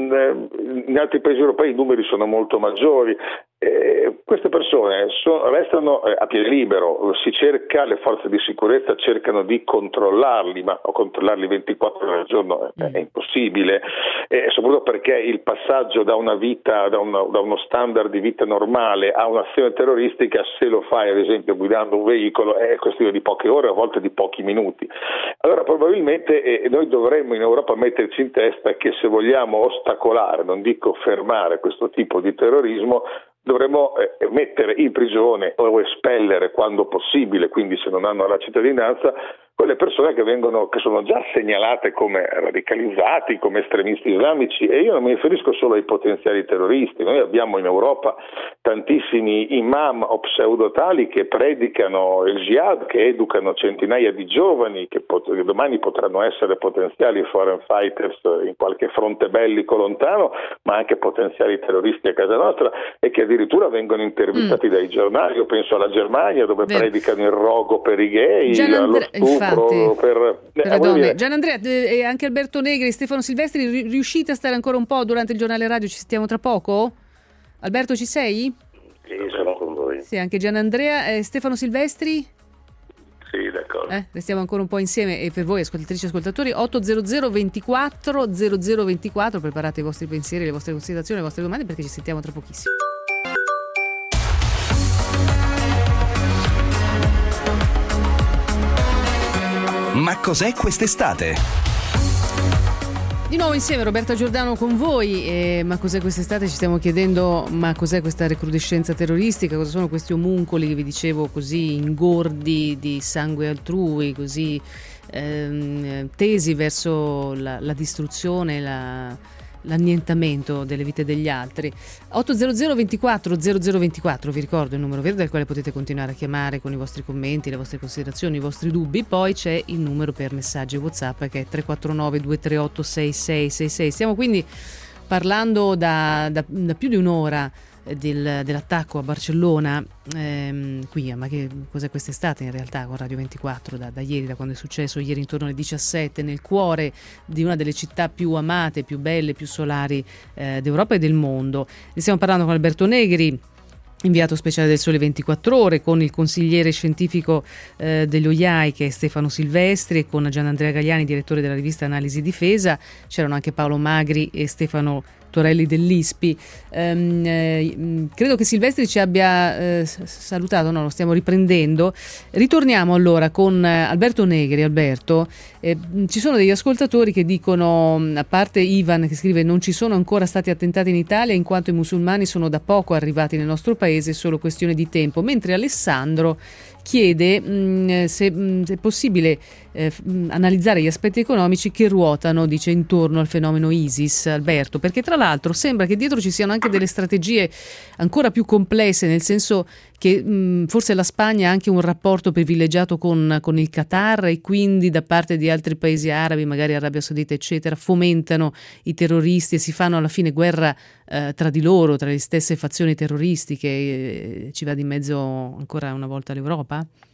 mh, in altri paesi europei i numeri sono molto maggiori. Eh, queste persone so, restano eh, a piede libero, si cerca, le forze di sicurezza cercano di controllarli, ma controllarli ventiquattro ore al giorno è, è impossibile, eh, soprattutto perché il passaggio da una vita, da, una, da uno standard di vita normale a un'azione terroristica, se lo fai ad esempio guidando un veicolo, è questione di poche ore, a volte di pochi minuti. Allora probabilmente eh, noi dovremmo in Europa metterci in testa che se vogliamo ostacolare, non dico fermare questo tipo di terrorismo, dovremmo eh, mettere in prigione o espellere quando possibile, quindi se non hanno la cittadinanza, quelle persone che vengono, che sono già segnalate come radicalizzati, come estremisti islamici, e io non mi riferisco solo ai potenziali terroristi. Noi abbiamo in Europa tantissimi imam o pseudotali che predicano il jihad, che educano centinaia di giovani che, pot- che domani potranno essere potenziali foreign fighters in qualche fronte bellico lontano, ma anche potenziali terroristi a casa nostra, e che addirittura vengono intervistati mm. dai giornali. Io penso alla Germania, dove Beh. predicano il rogo per i gay, lo stupro per, per le donne. Gianandrea e anche Alberto Negri, Stefano Silvestri, riuscite a stare ancora un po' durante il giornale radio? Ci sentiamo tra poco? Alberto, ci sei? Sì, sono con voi. Sì, anche Gianandrea. eh, Stefano Silvestri? Sì, d'accordo. Eh, restiamo ancora un po' insieme, e per voi ascoltatrici e ascoltatori ottocento ventiquattro zero zero ventiquattro, preparate i vostri pensieri, le vostre considerazioni, le vostre domande, perché ci sentiamo tra pochissimo. Ma cos'è quest'estate? Di nuovo insieme Roberta Giordano con voi. E ma cos'è quest'estate? Ci stiamo chiedendo ma cos'è questa recrudescenza terroristica, cosa sono questi omuncoli che vi dicevo, così ingordi di sangue altrui, così ehm, tesi verso la, la distruzione, la, l'annientamento delle vite degli altri. Ottocento ventiquattro zero zero ventiquattro, vi ricordo il numero verde al quale potete continuare a chiamare con i vostri commenti, le vostre considerazioni, i vostri dubbi. Poi c'è il numero per messaggi WhatsApp che è tre quattro nove due tre otto sei sei sei sei. Stiamo quindi parlando da, da, da più di un'ora del, dell'attacco a Barcellona, ehm, qui, ma che cos'è quest'estate in realtà con Radio ventiquattro, da, da ieri, da quando è successo, ieri intorno alle diciassette, nel cuore di una delle città più amate, più belle, più solari eh, d'Europa e del mondo. Ne stiamo parlando con Alberto Negri, inviato speciale del Sole ventiquattro Ore, con il consigliere scientifico eh, dell'O I A I che è Stefano Silvestri, e con Gianandrea Gagliani, direttore della rivista Analisi Difesa. C'erano anche Paolo Magri e Stefano Torelli dell'I S P I. Um, eh, credo che Silvestri ci abbia eh, salutato, no, lo stiamo riprendendo. Ritorniamo allora con Alberto Negri. Alberto, eh, ci sono degli ascoltatori che dicono, a parte Ivan che scrive: non ci sono ancora stati attentati in Italia in quanto i musulmani sono da poco arrivati nel nostro paese, è solo questione di tempo, mentre Alessandro chiede mh, se, mh, se è possibile eh, mh, analizzare gli aspetti economici che ruotano, dice, intorno al fenomeno ISIS. Alberto, perché tra l'altro sembra che dietro ci siano anche delle strategie ancora più complesse, nel senso che mh, forse la Spagna ha anche un rapporto privilegiato con, con il Qatar, e quindi da parte di altri paesi arabi, magari Arabia Saudita eccetera, fomentano i terroristi e si fanno alla fine guerra eh, tra di loro, tra le stesse fazioni terroristiche. Eh, ci va di mezzo ancora una volta l'Europa?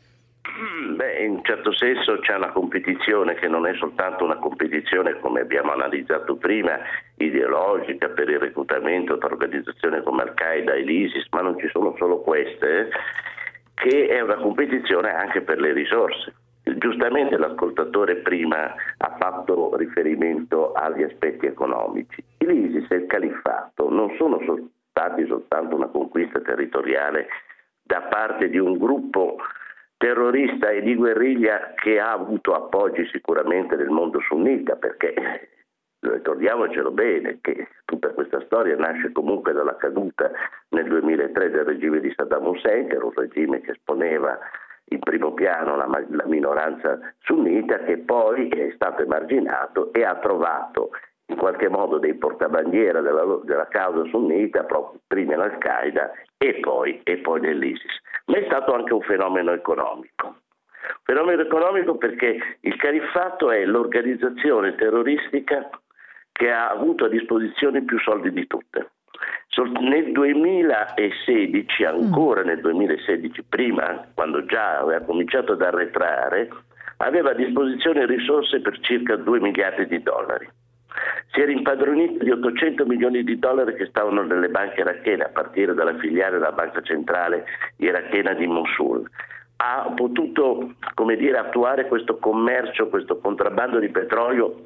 Beh, in un certo senso c'è una competizione che non è soltanto una competizione, come abbiamo analizzato prima, ideologica per il reclutamento tra organizzazioni come Al-Qaeda e l'ISIS, ma non ci sono solo queste, che è una competizione anche per le risorse. Giustamente l'ascoltatore prima ha fatto riferimento agli aspetti economici. L'ISIS e il califfato non sono stati soltanto una conquista territoriale da parte di un gruppo terrorista e di guerriglia che ha avuto appoggi sicuramente del mondo sunnita, perché ricordiamocelo bene, che tutta questa storia nasce comunque dalla caduta nel duemilatré del regime di Saddam Hussein, che era un regime che esponeva in primo piano la, la minoranza sunnita, che poi è stato emarginato e ha trovato in qualche modo dei portabandiera della, della causa sunnita, proprio prima in Al-Qaeda e poi, e poi nell'ISIS. Ma è stato anche un fenomeno economico. Fenomeno economico perché il califfato è l'organizzazione terroristica che ha avuto a disposizione più soldi di tutte. Nel duemilasedici, ancora nel duemilasedici, prima, quando già aveva cominciato ad arretrare, aveva a disposizione risorse per circa due miliardi di dollari. Si era impadronito di ottocento milioni di dollari che stavano nelle banche irachene, a partire dalla filiale della banca centrale irachena di Mosul. Ha potuto, come dire, attuare questo commercio, questo contrabbando di petrolio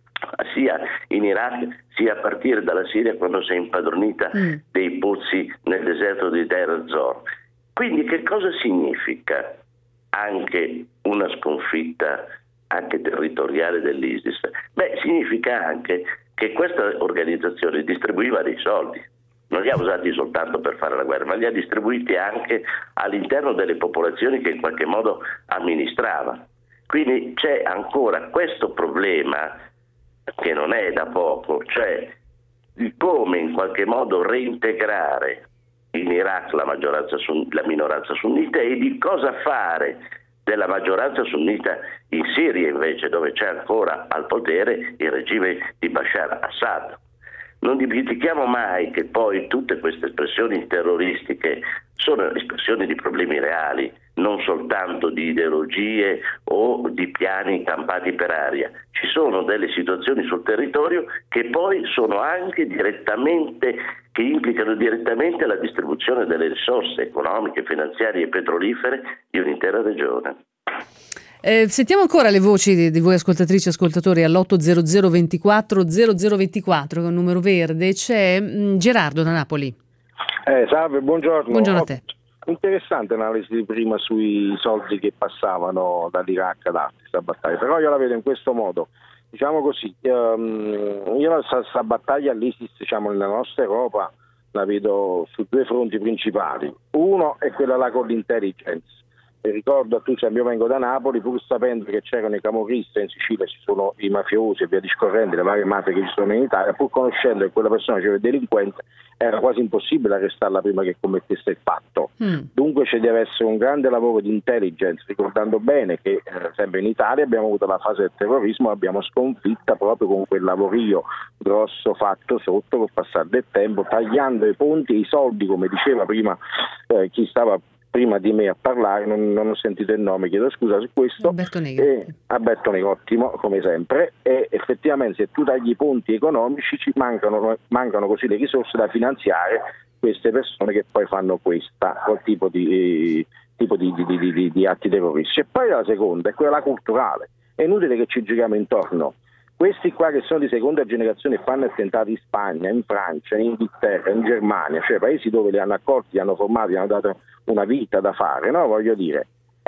sia in Iraq sia a partire dalla Siria, quando si è impadronita mm. dei pozzi nel deserto di Deir ez-Zor. Quindi che cosa significa anche una sconfitta anche territoriale dell'ISIS? Beh, significa anche che questa organizzazione distribuiva dei soldi, non li ha usati soltanto per fare la guerra, ma li ha distribuiti anche all'interno delle popolazioni che in qualche modo amministrava. Quindi c'è ancora questo problema che non è da poco, cioè di come in qualche modo reintegrare in Iraq la maggioranza sun- la minoranza sunnita e di cosa fare della maggioranza sunnita in Siria invece, dove c'è ancora al potere il regime di Bashar Assad. Non dimentichiamo mai che poi tutte queste espressioni terroristiche sono espressioni di problemi reali, non soltanto di ideologie o di piani campati per aria. Ci sono delle situazioni sul territorio che poi sono anche direttamente, che implicano direttamente la distribuzione delle risorse economiche, finanziarie e petrolifere di un'intera regione. Eh, sentiamo ancora le voci di, di voi ascoltatrici e ascoltatori all'otto zero zero ventiquattro zero zero ventiquattro, che è un numero verde. C'è mh, Gerardo da Napoli. Eh, salve, buongiorno. Buongiorno a te. Oh, interessante l'analisi di prima sui soldi che passavano dall'Iraq ad questa battaglia, però io la vedo in questo modo. Diciamo così, um, io questa battaglia all'ISIS, diciamo, nella nostra Europa la vedo su due fronti principali. Uno è quella là con l'intelligence. E ricordo a tutti, io vengo da Napoli, pur sapendo che c'erano i camorristi, in Sicilia ci sono i mafiosi e via discorrendo, le varie mafie che ci sono in Italia, pur conoscendo che quella persona c'era il delinquente, era quasi impossibile arrestarla prima che commettesse il fatto. Mm. Dunque ci deve essere un grande lavoro di intelligence, ricordando bene che eh, sempre in Italia abbiamo avuto la fase del terrorismo, l'abbiamo sconfitta proprio con quel lavorio grosso fatto sotto col passare del tempo, tagliando i ponti e i soldi, come diceva prima eh, chi stava prima di me a parlare, non, non ho sentito il nome, chiedo scusa su questo. Alberto Negri. E, Alberto Negri, ottimo, come sempre, e effettivamente se tu tagli i ponti economici ci mancano, mancano così le risorse da finanziare queste persone che poi fanno questa, quel tipo di, eh, tipo di, di, di, di, di atti terroristici. E poi la seconda è quella culturale, è inutile che ci giriamo intorno. Questi qua che sono di seconda generazione fanno attentati in Spagna, in Francia, in Inghilterra, in Germania, cioè paesi dove li hanno accolti, li hanno formati, li hanno dato una vita da fare, no? Voglio dire,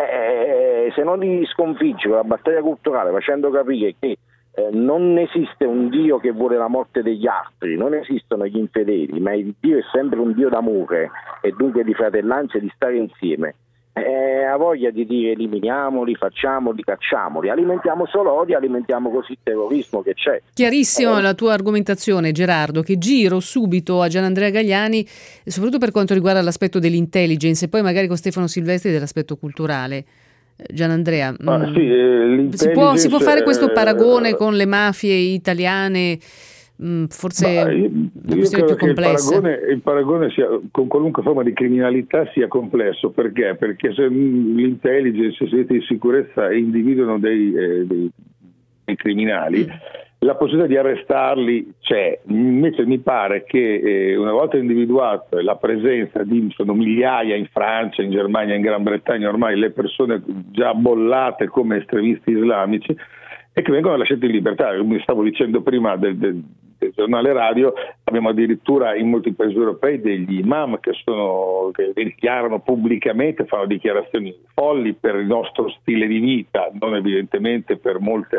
eh, se non li sconfiggi con la battaglia culturale facendo capire che eh, non esiste un Dio che vuole la morte degli altri, non esistono gli infedeli, ma il Dio è sempre un Dio d'amore e dunque di fratellanza e di stare insieme. Eh, ha voglia di dire eliminiamoli, facciamoli, cacciamoli, alimentiamo solo odio, alimentiamo così il terrorismo che c'è. Chiarissimo eh. la tua argomentazione, Gerardo, che giro subito a Gianandrea Gagliani, soprattutto per quanto riguarda l'aspetto dell'intelligence e poi magari con Stefano Silvestri dell'aspetto culturale. Gianandrea, ah, mh, sì, eh, si, può, si può fare questo eh, paragone con le mafie italiane? Forse bah, io, io credo che il paragone, il paragone sia, con qualunque forma di criminalità sia complesso. Perché? Perché se l'intelligence, i servizi di sicurezza individuano dei, eh, dei, dei criminali, mm. la possibilità di arrestarli c'è. Invece mi pare che eh, una volta individuata la presenza di sono migliaia in Francia, in Germania, in Gran Bretagna, ormai le persone già bollate come estremisti islamici e che vengono lasciate in libertà. Come stavo dicendo prima del, del, del giornale radio, abbiamo addirittura in molti paesi europei degli imam che sono che dichiarano pubblicamente, fanno dichiarazioni folli per il nostro stile di vita, non evidentemente per molte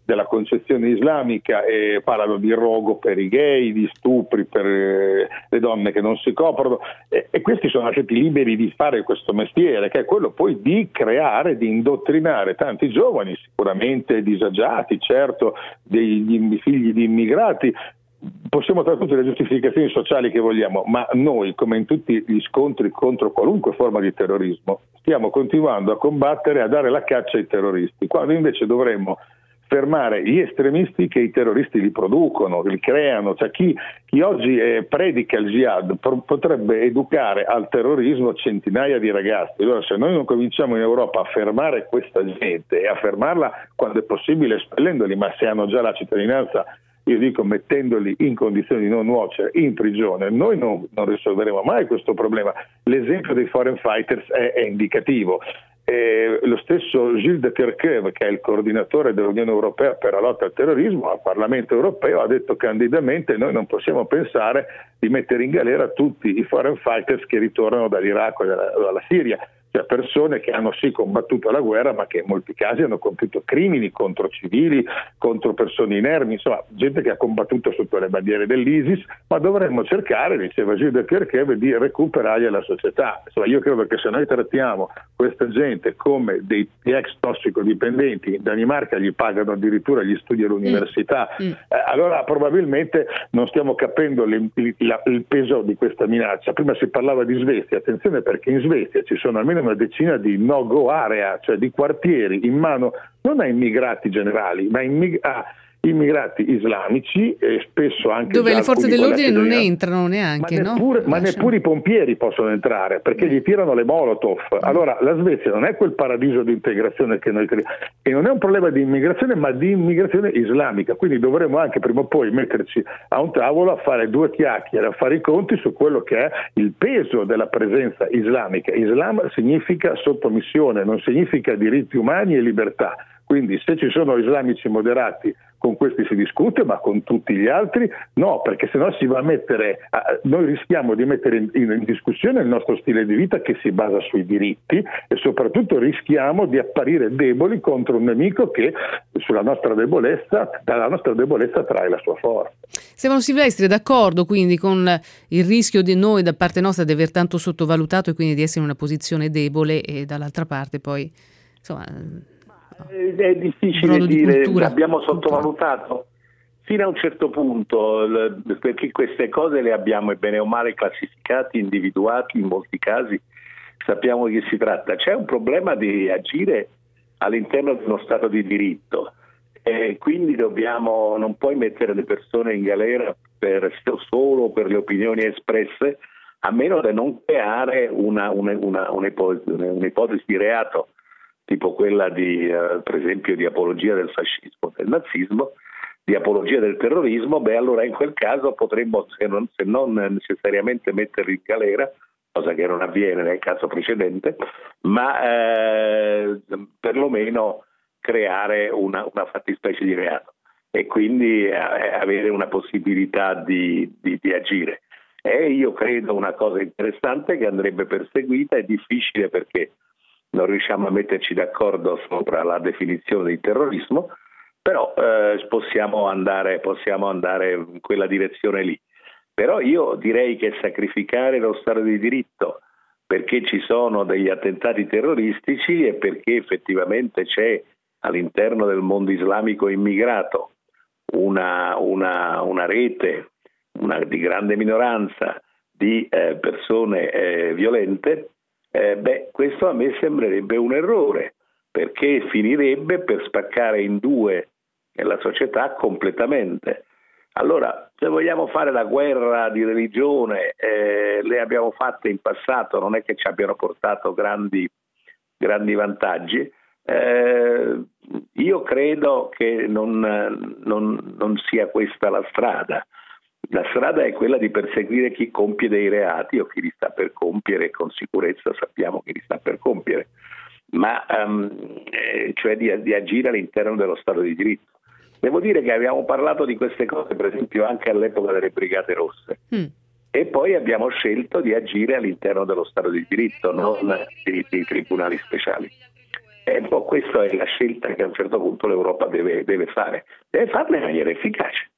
della concezione islamica e parlano di rogo per i gay, di stupri per eh, le donne che non si coprono e, e questi sono lasciati liberi di fare questo mestiere, che è quello poi di creare, di indottrinare tanti giovani, sicuramente disagiati, certo, degli figli di immigrati. Possiamo trovare tutte le giustificazioni sociali che vogliamo, ma noi, come in tutti gli scontri contro qualunque forma di terrorismo, stiamo continuando a combattere, a dare la caccia ai terroristi, quando invece dovremmo fermare gli estremisti che i terroristi li producono, li creano. Cioè chi, chi oggi eh, predica il jihad pro- potrebbe educare al terrorismo centinaia di ragazzi. Allora se noi non cominciamo in Europa a fermare questa gente e a fermarla quando è possibile espellendoli, ma se hanno già la cittadinanza, io dico mettendoli in condizioni di non nuocere in prigione, noi non, non risolveremo mai questo problema. L'esempio dei foreign fighters è, è indicativo. Eh, lo stesso Gilles de Kerchove, che è il coordinatore dell'Unione Europea per la lotta al terrorismo, al Parlamento Europeo ha detto candidamente: noi non possiamo pensare di mettere in galera tutti i foreign fighters che ritornano dall'Iraq o dalla, dalla Siria, cioè persone che hanno sì combattuto la guerra ma che in molti casi hanno compiuto crimini contro civili, contro persone inermi, insomma gente che ha combattuto sotto le bandiere dell'ISIS, ma dovremmo cercare, diceva Gilles de Kerchove, di recuperarli alla società. Insomma, io credo che se noi trattiamo questa gente come dei ex tossicodipendenti, in Danimarca gli pagano addirittura gli studi all'università, mm. Mm. Eh, allora probabilmente non stiamo capendo le, il, la, il peso di questa minaccia. Prima si parlava di Svezia, attenzione perché in Svezia ci sono almeno una decina di no-go area, cioè di quartieri in mano non a immigrati generali, ma immig- a immigrati islamici e spesso anche dove le forze dell'ordine non entrano neanche, ma neppure, no? ma neppure i pompieri possono entrare perché mm. gli tirano le molotov. Allora la Svezia non è quel paradiso di integrazione che noi crediamo, e non è un problema di immigrazione ma di immigrazione islamica, quindi dovremo anche prima o poi metterci a un tavolo a fare due chiacchiere, a fare i conti su quello che è il peso della presenza islamica. Islam significa sottomissione, non significa diritti umani e libertà. Quindi se ci sono islamici moderati, con questi si discute, ma con tutti gli altri no, perché sennò si va a mettere, a, noi rischiamo di mettere in, in discussione il nostro stile di vita che si basa sui diritti e soprattutto rischiamo di apparire deboli contro un nemico che sulla nostra debolezza, dalla nostra debolezza trae la sua forza. Stefano Silvestri è d'accordo quindi con il rischio di noi da parte nostra di aver tanto sottovalutato e quindi di essere in una posizione debole e dall'altra parte poi insomma... È difficile dire, abbiamo sottovalutato fino a un certo punto, perché queste cose le abbiamo bene o male classificate, individuati in molti casi, sappiamo di che si tratta. C'è un problema di agire all'interno di uno Stato di diritto e quindi dobbiamo, non puoi mettere le persone in galera per, solo per le opinioni espresse, a meno da non creare una, una, una, un'ipotesi, un'ipotesi di reato tipo quella di, eh, per esempio, di apologia del fascismo, del nazismo, di apologia del terrorismo. Beh, allora in quel caso potremmo, se non, se non necessariamente metterli in galera, cosa che non avviene nel caso precedente, ma eh, perlomeno creare una, una fattispecie di reato e quindi eh, avere una possibilità di, di, di agire. E io credo una cosa interessante che andrebbe perseguita, è difficile perché non riusciamo a metterci d'accordo sopra la definizione di terrorismo, però eh, possiamo andare, possiamo andare in quella direzione lì. Però io direi che sacrificare lo Stato di diritto perché ci sono degli attentati terroristici e perché effettivamente c'è all'interno del mondo islamico immigrato una, una, una rete una, di grande minoranza di eh, persone eh, violente, Eh, beh, questo a me sembrerebbe un errore, perché finirebbe per spaccare in due la società completamente. Allora, se vogliamo fare la guerra di religione, eh, le abbiamo fatte in passato, non è che ci abbiano portato grandi, grandi vantaggi. Eh, io credo che non, non, non sia questa la strada. La strada è quella di perseguire chi compie dei reati o chi li sta per compiere, con sicurezza sappiamo chi li sta per compiere, ma um, eh, cioè di, di agire all'interno dello Stato di diritto. Devo dire che abbiamo parlato di queste cose per esempio anche all'epoca delle Brigate Rosse mm. e poi abbiamo scelto di agire all'interno dello Stato di diritto, non dei, dei tribunali speciali. E poi questa è la scelta che a un certo punto l'Europa deve, deve fare, deve farla in maniera efficace.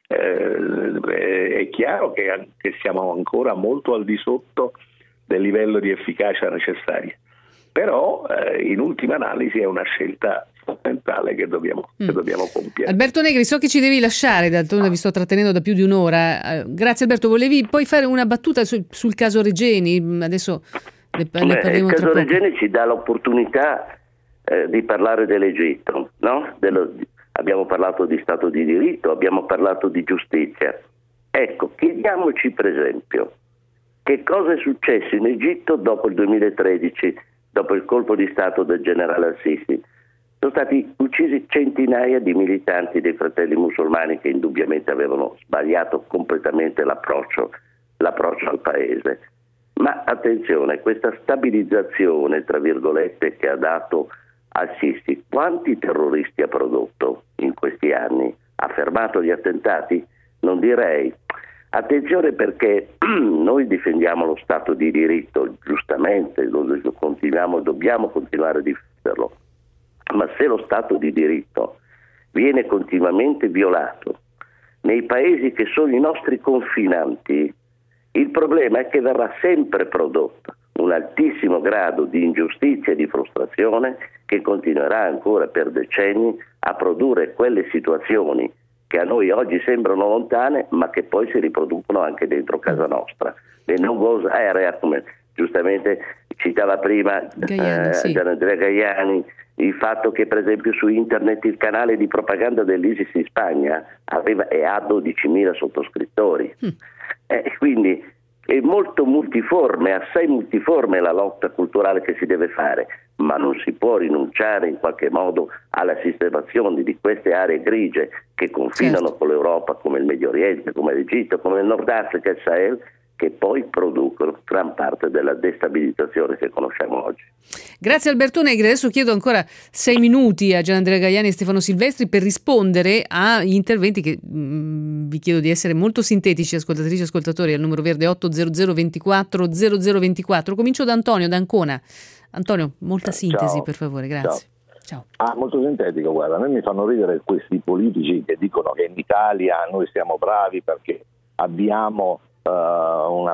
Eh, è chiaro che, che siamo ancora molto al di sotto del livello di efficacia necessaria, però eh, in ultima analisi è una scelta fondamentale che dobbiamo, mm. che dobbiamo compiere. Alberto Negri, so che ci devi lasciare, d'altronde vi sto trattenendo da più di un'ora. Grazie Alberto, volevi poi fare una battuta sul, sul caso Regeni? Adesso ne, ne parliamo. Il tra caso poco. Regeni ci dà l'opportunità eh, di parlare dell'Egitto, no? Dello, abbiamo parlato di Stato di diritto, abbiamo parlato di giustizia. Ecco, chiediamoci per esempio che cosa è successo in Egitto dopo il duemilatredici, dopo il colpo di Stato del generale al-Sisi. Sono stati uccisi centinaia di militanti dei Fratelli Musulmani che indubbiamente avevano sbagliato completamente l'approccio, l'approccio al paese. Ma attenzione, questa stabilizzazione, tra virgolette, che ha dato al-Sisi, quanti terroristi ha prodotto in questi anni? Ha fermato gli attentati? Non direi. Attenzione, perché noi difendiamo lo Stato di diritto, giustamente, lo continuiamo, dobbiamo continuare a difenderlo, ma se lo Stato di diritto viene continuamente violato nei paesi che sono i nostri confinanti, il problema è che verrà sempre prodotto un altissimo grado di ingiustizia e di frustrazione che continuerà ancora per decenni a produrre quelle situazioni che a noi oggi sembrano lontane, ma che poi si riproducono anche dentro casa nostra. Le no-go area, come giustamente citava prima Gaiani, eh, sì. Gianandrea Gaiani, il fatto che per esempio su internet il canale di propaganda dell'ISIS in Spagna aveva e ha dodicimila sottoscrittori. Mm. Eh, quindi è molto multiforme, assai multiforme la lotta culturale che si deve fare, ma non si può rinunciare in qualche modo alla sistemazione di queste aree grigie che confinano certo. con l'Europa, come il Medio Oriente, come l'Egitto, come il Nord Africa e il Sahel, che poi producono gran parte della destabilizzazione che conosciamo oggi. Grazie Alberto Negri, adesso chiedo ancora sei minuti a Gianandrea Gaiani e Stefano Silvestri per rispondere agli interventi che mh, vi chiedo di essere molto sintetici, ascoltatrici e ascoltatori, al numero verde otto zero zero ventiquattro zero zero ventiquattro. Comincio da Antonio da Ancona. Antonio, molta sintesi Ciao. per favore, grazie. Ciao. Ciao. Ah, molto sintetico, guarda, a me mi fanno ridere questi politici che dicono che in Italia noi siamo bravi perché abbiamo uh, una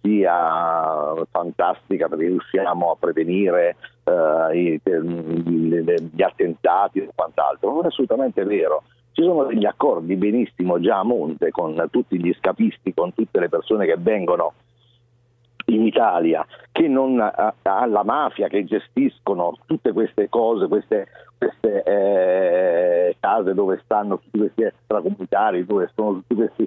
polizia fantastica, perché riusciamo a prevenire uh, i, gli, gli attentati e quant'altro. Non è assolutamente vero. Ci sono degli accordi benissimo già a monte con tutti gli scafisti, con tutte le persone che vengono in Italia, che non alla mafia, che gestiscono tutte queste cose, queste, queste eh, case dove stanno tutti questi extracomunitari, dove sono tutti questi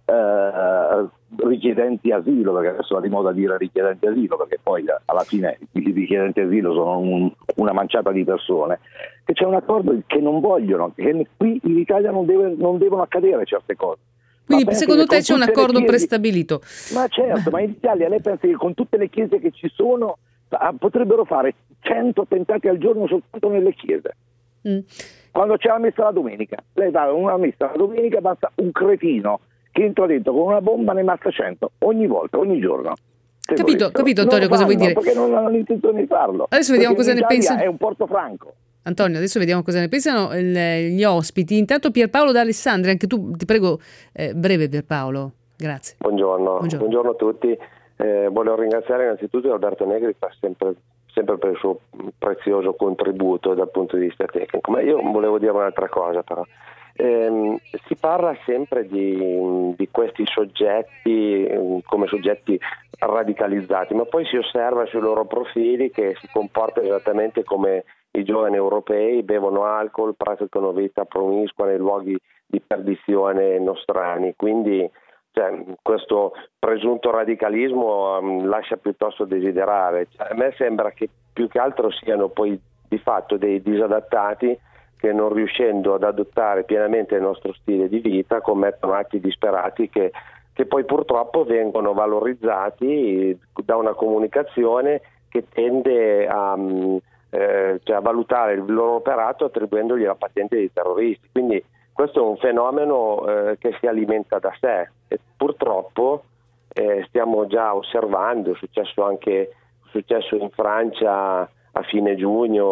eh, richiedenti asilo, perché adesso va di moda dire richiedenti asilo, perché poi alla fine i richiedenti asilo sono un, una manciata di persone, che c'è un accordo che non vogliono, che qui in Italia non, deve, non devono accadere certe cose. Quindi secondo te c'è un accordo chiese, prestabilito? Ma certo, ma in Italia lei pensa che con tutte le chiese che ci sono potrebbero fare cento attentati al giorno soltanto nelle chiese? Mm. Quando c'è la messa la domenica, lei fa una messa la domenica, basta un cretino che entra dentro con una bomba, ne ammazza cento ogni volta, ogni giorno. Capito, capito Antonio, cosa vuoi dire? Perché non hanno l'intenzione di farlo. Adesso vediamo cosa ne pensano. È un porto franco. Antonio, adesso vediamo cosa ne pensano gli ospiti. Intanto Pierpaolo da Alessandria, anche tu ti prego, eh, breve Pierpaolo, grazie. Buongiorno, Buongiorno. Buongiorno a tutti. Eh, volevo ringraziare innanzitutto Alberto Negri per sempre, sempre per il suo prezioso contributo dal punto di vista tecnico, ma io volevo dire un'altra cosa però. Eh, si parla sempre di, di questi soggetti eh, come soggetti radicalizzati, ma poi si osserva sui loro profili che si comportano esattamente come i giovani europei, bevono alcol, praticano vita promiscua nei luoghi di perdizione nostrani, quindi cioè, questo presunto radicalismo um, lascia piuttosto desiderare. Cioè, a me sembra che più che altro siano poi di fatto dei disadattati che, non riuscendo ad adottare pienamente il nostro stile di vita, commettono atti disperati che, che poi purtroppo vengono valorizzati da una comunicazione che tende a, eh, cioè a valutare il loro operato attribuendogli la patente di terroristi. Quindi questo è un fenomeno eh, che si alimenta da sé e purtroppo eh, stiamo già osservando, è successo anche è successo in Francia a fine giugno,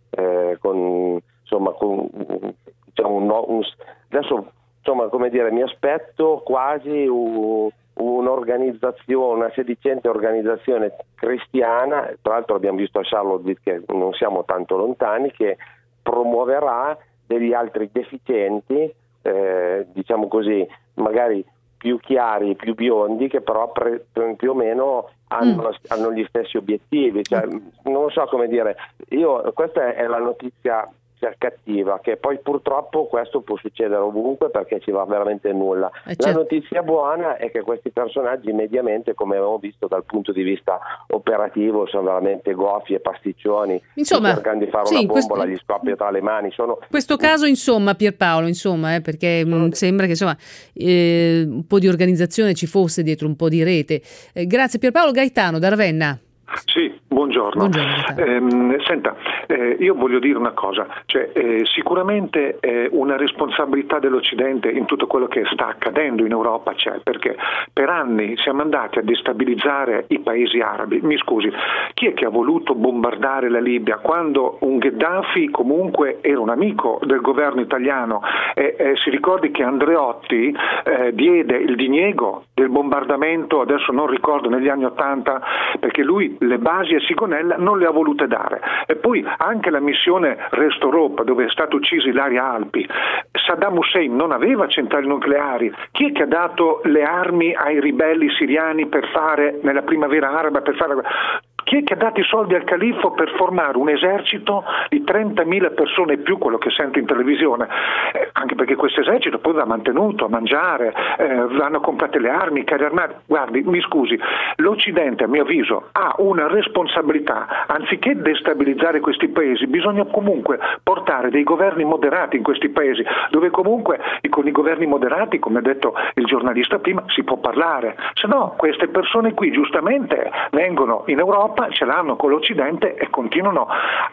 eh, con, insomma, con, diciamo, un, un, adesso insomma, come dire, mi aspetto quasi un, un'organizzazione, una sedicente organizzazione cristiana, tra l'altro abbiamo visto a Charlottesville che non siamo tanto lontani, che promuoverà degli altri deficienti, eh, diciamo così, magari più chiari, più biondi, che però pre, più o meno hanno, mm. hanno gli stessi obiettivi. Cioè, non so come dire, io questa è la notizia cattiva, che poi purtroppo questo può succedere ovunque perché ci va veramente nulla. Eh, certo. La notizia buona è che questi personaggi mediamente, come abbiamo visto dal punto di vista operativo, sono veramente goffi e pasticcioni, insomma, cercano di fare sì, una bombola, questo, gli scoppia tra le mani. Sono... questo caso insomma Pierpaolo, insomma, eh, perché mh, sembra che insomma eh, un po' di organizzazione ci fosse dietro, un po' di rete. Eh, grazie Pierpaolo. Gaetano da Ravenna. Sì, buongiorno. buongiorno eh, senta, eh, io voglio dire una cosa, cioè, eh, sicuramente eh, una responsabilità dell'Occidente in tutto quello che sta accadendo in Europa c'è, perché per anni siamo andati a destabilizzare i paesi arabi. Mi scusi, chi è che ha voluto bombardare la Libia quando un Gheddafi comunque era un amico del governo italiano? Eh, eh, si ricordi che Andreotti eh, diede il diniego del bombardamento, adesso non ricordo, negli anni Ottanta, perché lui le basi a Sigonella non le ha volute dare. E poi anche la missione Rest Europa, dove è stato ucciso Ilaria Alpi, Saddam Hussein non aveva centrali nucleari. Chi è che ha dato le armi ai ribelli siriani per fare nella primavera araba, per fare... Chi è che ha dato i soldi al califfo per formare un esercito di trentamila persone e più, quello che sento in televisione? Eh, anche perché questo esercito poi va mantenuto, a mangiare, eh, vanno comprate le armi, i carri armati. Guardi, mi scusi, l'Occidente a mio avviso ha una responsabilità. Anziché destabilizzare questi paesi, bisogna comunque portare dei governi moderati in questi paesi, dove comunque con i governi moderati, come ha detto il giornalista prima, si può parlare. Se no, queste persone qui giustamente vengono in Europa, ce l'hanno con l'Occidente e continuano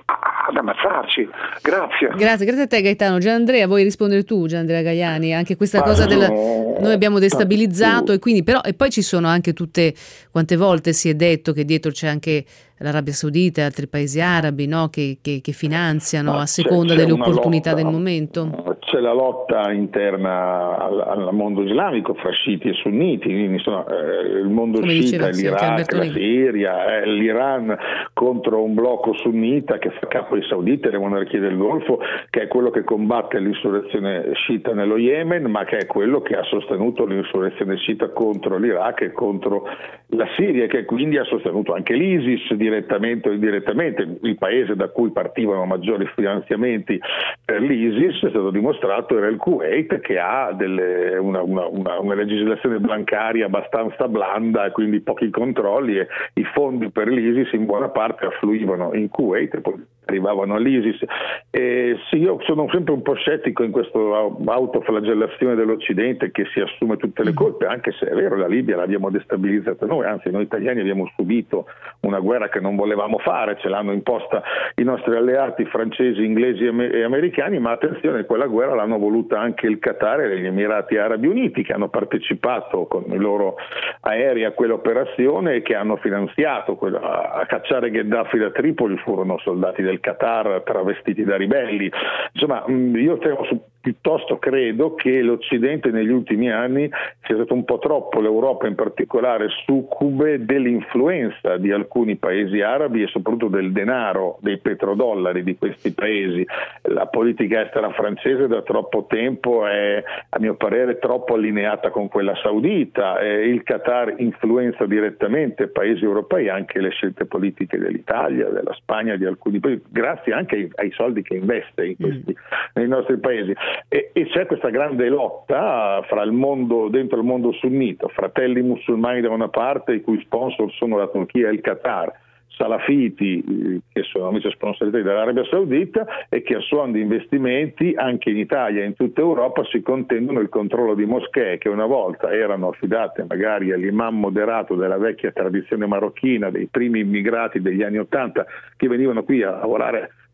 a, ad ammazzarci. Grazie. Grazie, grazie a te Gaetano. Gianandrea, vuoi rispondere tu, Gianandrea Gaiani? Anche questa cosa del noi abbiamo destabilizzato e quindi però e poi ci sono anche tutte, quante volte si è detto che dietro c'è anche l'Arabia Saudita e altri paesi arabi, no? che, che, che finanziano Ma a seconda c'è, c'è delle opportunità lotta, del momento. C'è la lotta interna al, al mondo islamico fra sciiti e sunniti, insomma, eh, il mondo Come sciita, diceva, l'Iraq, la Siria, eh, l'Iran contro un blocco sunnita che fa capo ai sauditi e le monarchie del Golfo, che è quello che combatte l'insurrezione sciita nello Yemen, ma che è quello che ha sostenuto l'insurrezione sciita contro l'Iraq e contro la Siria, e che quindi ha sostenuto anche l'ISIS direttamente o indirettamente. Il paese da cui partivano maggiori finanziamenti per l'ISIS, è stato dimostrato, era il Kuwait, che ha delle, una, una, una, una legislazione bancaria abbastanza blanda e quindi pochi controlli, e i fondi per l'ISIS in buona parte affluivano in Kuwait e poi arrivavano all'ISIS. E sì, io sono sempre un po' scettico in questa autoflagellazione dell'Occidente che si assume tutte le colpe, anche se è vero, la Libia l'abbiamo destabilizzata noi, anzi noi italiani abbiamo subito una guerra che non volevamo fare, ce l'hanno imposta i nostri alleati francesi, inglesi e americani, ma attenzione, quella guerra l'hanno voluta anche il Qatar e gli Emirati Arabi Uniti, che hanno partecipato con i loro aerei a quell'operazione e che hanno finanziato quella, a cacciare Gheddafi da Tripoli furono soldati del Qatar travestiti da ribelli. Insomma, io temo su, piuttosto credo che l'Occidente negli ultimi anni sia stato un po' troppo, l'Europa in particolare, succube dell'influenza di alcuni paesi arabi e soprattutto del denaro, dei petrodollari di questi paesi. La politica estera francese da troppo tempo è, a mio parere, troppo allineata con quella saudita, e il Qatar influenza direttamente paesi europei, anche le scelte politiche dell'Italia, della Spagna, di alcuni paesi, grazie anche ai, ai soldi che investe in questi, mm. nei nostri paesi. E, e c'è questa grande lotta fra il mondo, dentro il mondo sunnito, fratelli musulmani da una parte, i cui sponsor sono la Turchia e il Qatar, salafiti che sono invece sponsorizzati dall'Arabia Saudita e che a suon di investimenti anche in Italia e in tutta Europa si contendono il controllo di moschee che una volta erano affidate magari all'imam moderato della vecchia tradizione marocchina, dei primi immigrati degli anni Ottanta che venivano qui a lavorare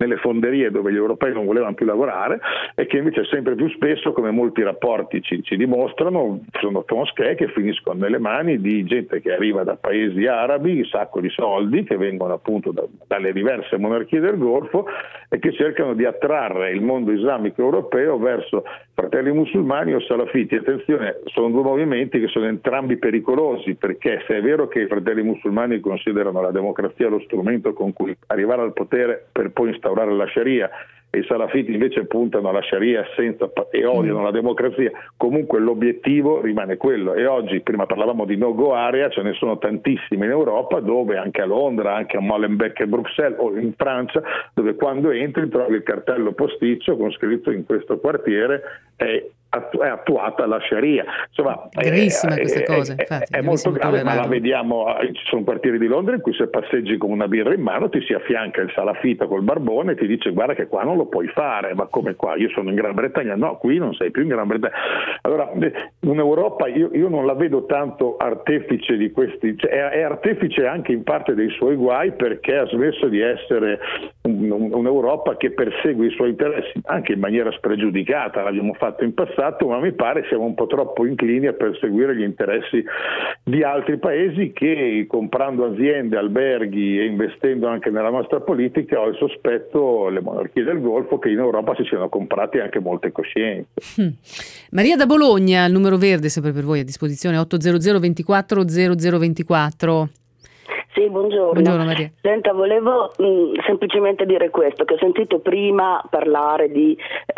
nelle fonderie dove gli europei non volevano più lavorare, e che invece sempre più spesso, come molti rapporti ci, ci dimostrano, sono moschee che finiscono nelle mani di gente che arriva da paesi arabi, un sacco di soldi che vengono appunto da, dalle diverse monarchie del Golfo, e che cercano di attrarre il mondo islamico europeo verso fratelli musulmani o salafiti. Attenzione, sono due movimenti che sono entrambi pericolosi, perché se è vero che i fratelli musulmani considerano la democrazia lo strumento con cui arrivare al potere per poi instaurare la Sharia, e i salafiti invece puntano alla Sharia senza, e odiano mm. la democrazia, comunque l'obiettivo rimane quello. E oggi, prima parlavamo di no-go area, ce ne sono tantissime in Europa, dove anche a Londra, anche a Molenbeek e Bruxelles, o in Francia, dove quando entri trovi il cartello posticcio con scritto: in questo quartiere è è attuata la Sharia. Insomma, gravissima è, questa è, cosa, è, infatti, è molto grave, ma la vediamo. Ci sono quartieri di Londra in cui se passeggi con una birra in mano ti si affianca il salafita col barbone e ti dice: guarda che qua non lo puoi fare. Ma come qua? Io sono in Gran Bretagna. No, qui non sei più in Gran Bretagna. Allora, un'Europa io, io non la vedo tanto artefice di questi, cioè è, è artefice anche in parte dei suoi guai, perché ha smesso di essere un, un, un'Europa che persegue i suoi interessi anche in maniera spregiudicata. L'abbiamo fatto in passato, ma mi pare siamo un po' troppo inclini a perseguire gli interessi di altri paesi che, comprando aziende, alberghi e investendo anche nella nostra politica, ho il sospetto, le monarchie del Golfo, che in Europa si siano comprati anche molte coscienze. Hmm. Maria da Bologna, il numero verde sempre per voi a disposizione, otto zero zero ventiquattro zero zero ventiquattro. Sì, buongiorno. Buongiorno Maria. Senta, volevo mh, semplicemente dire questo, che ho sentito prima parlare di,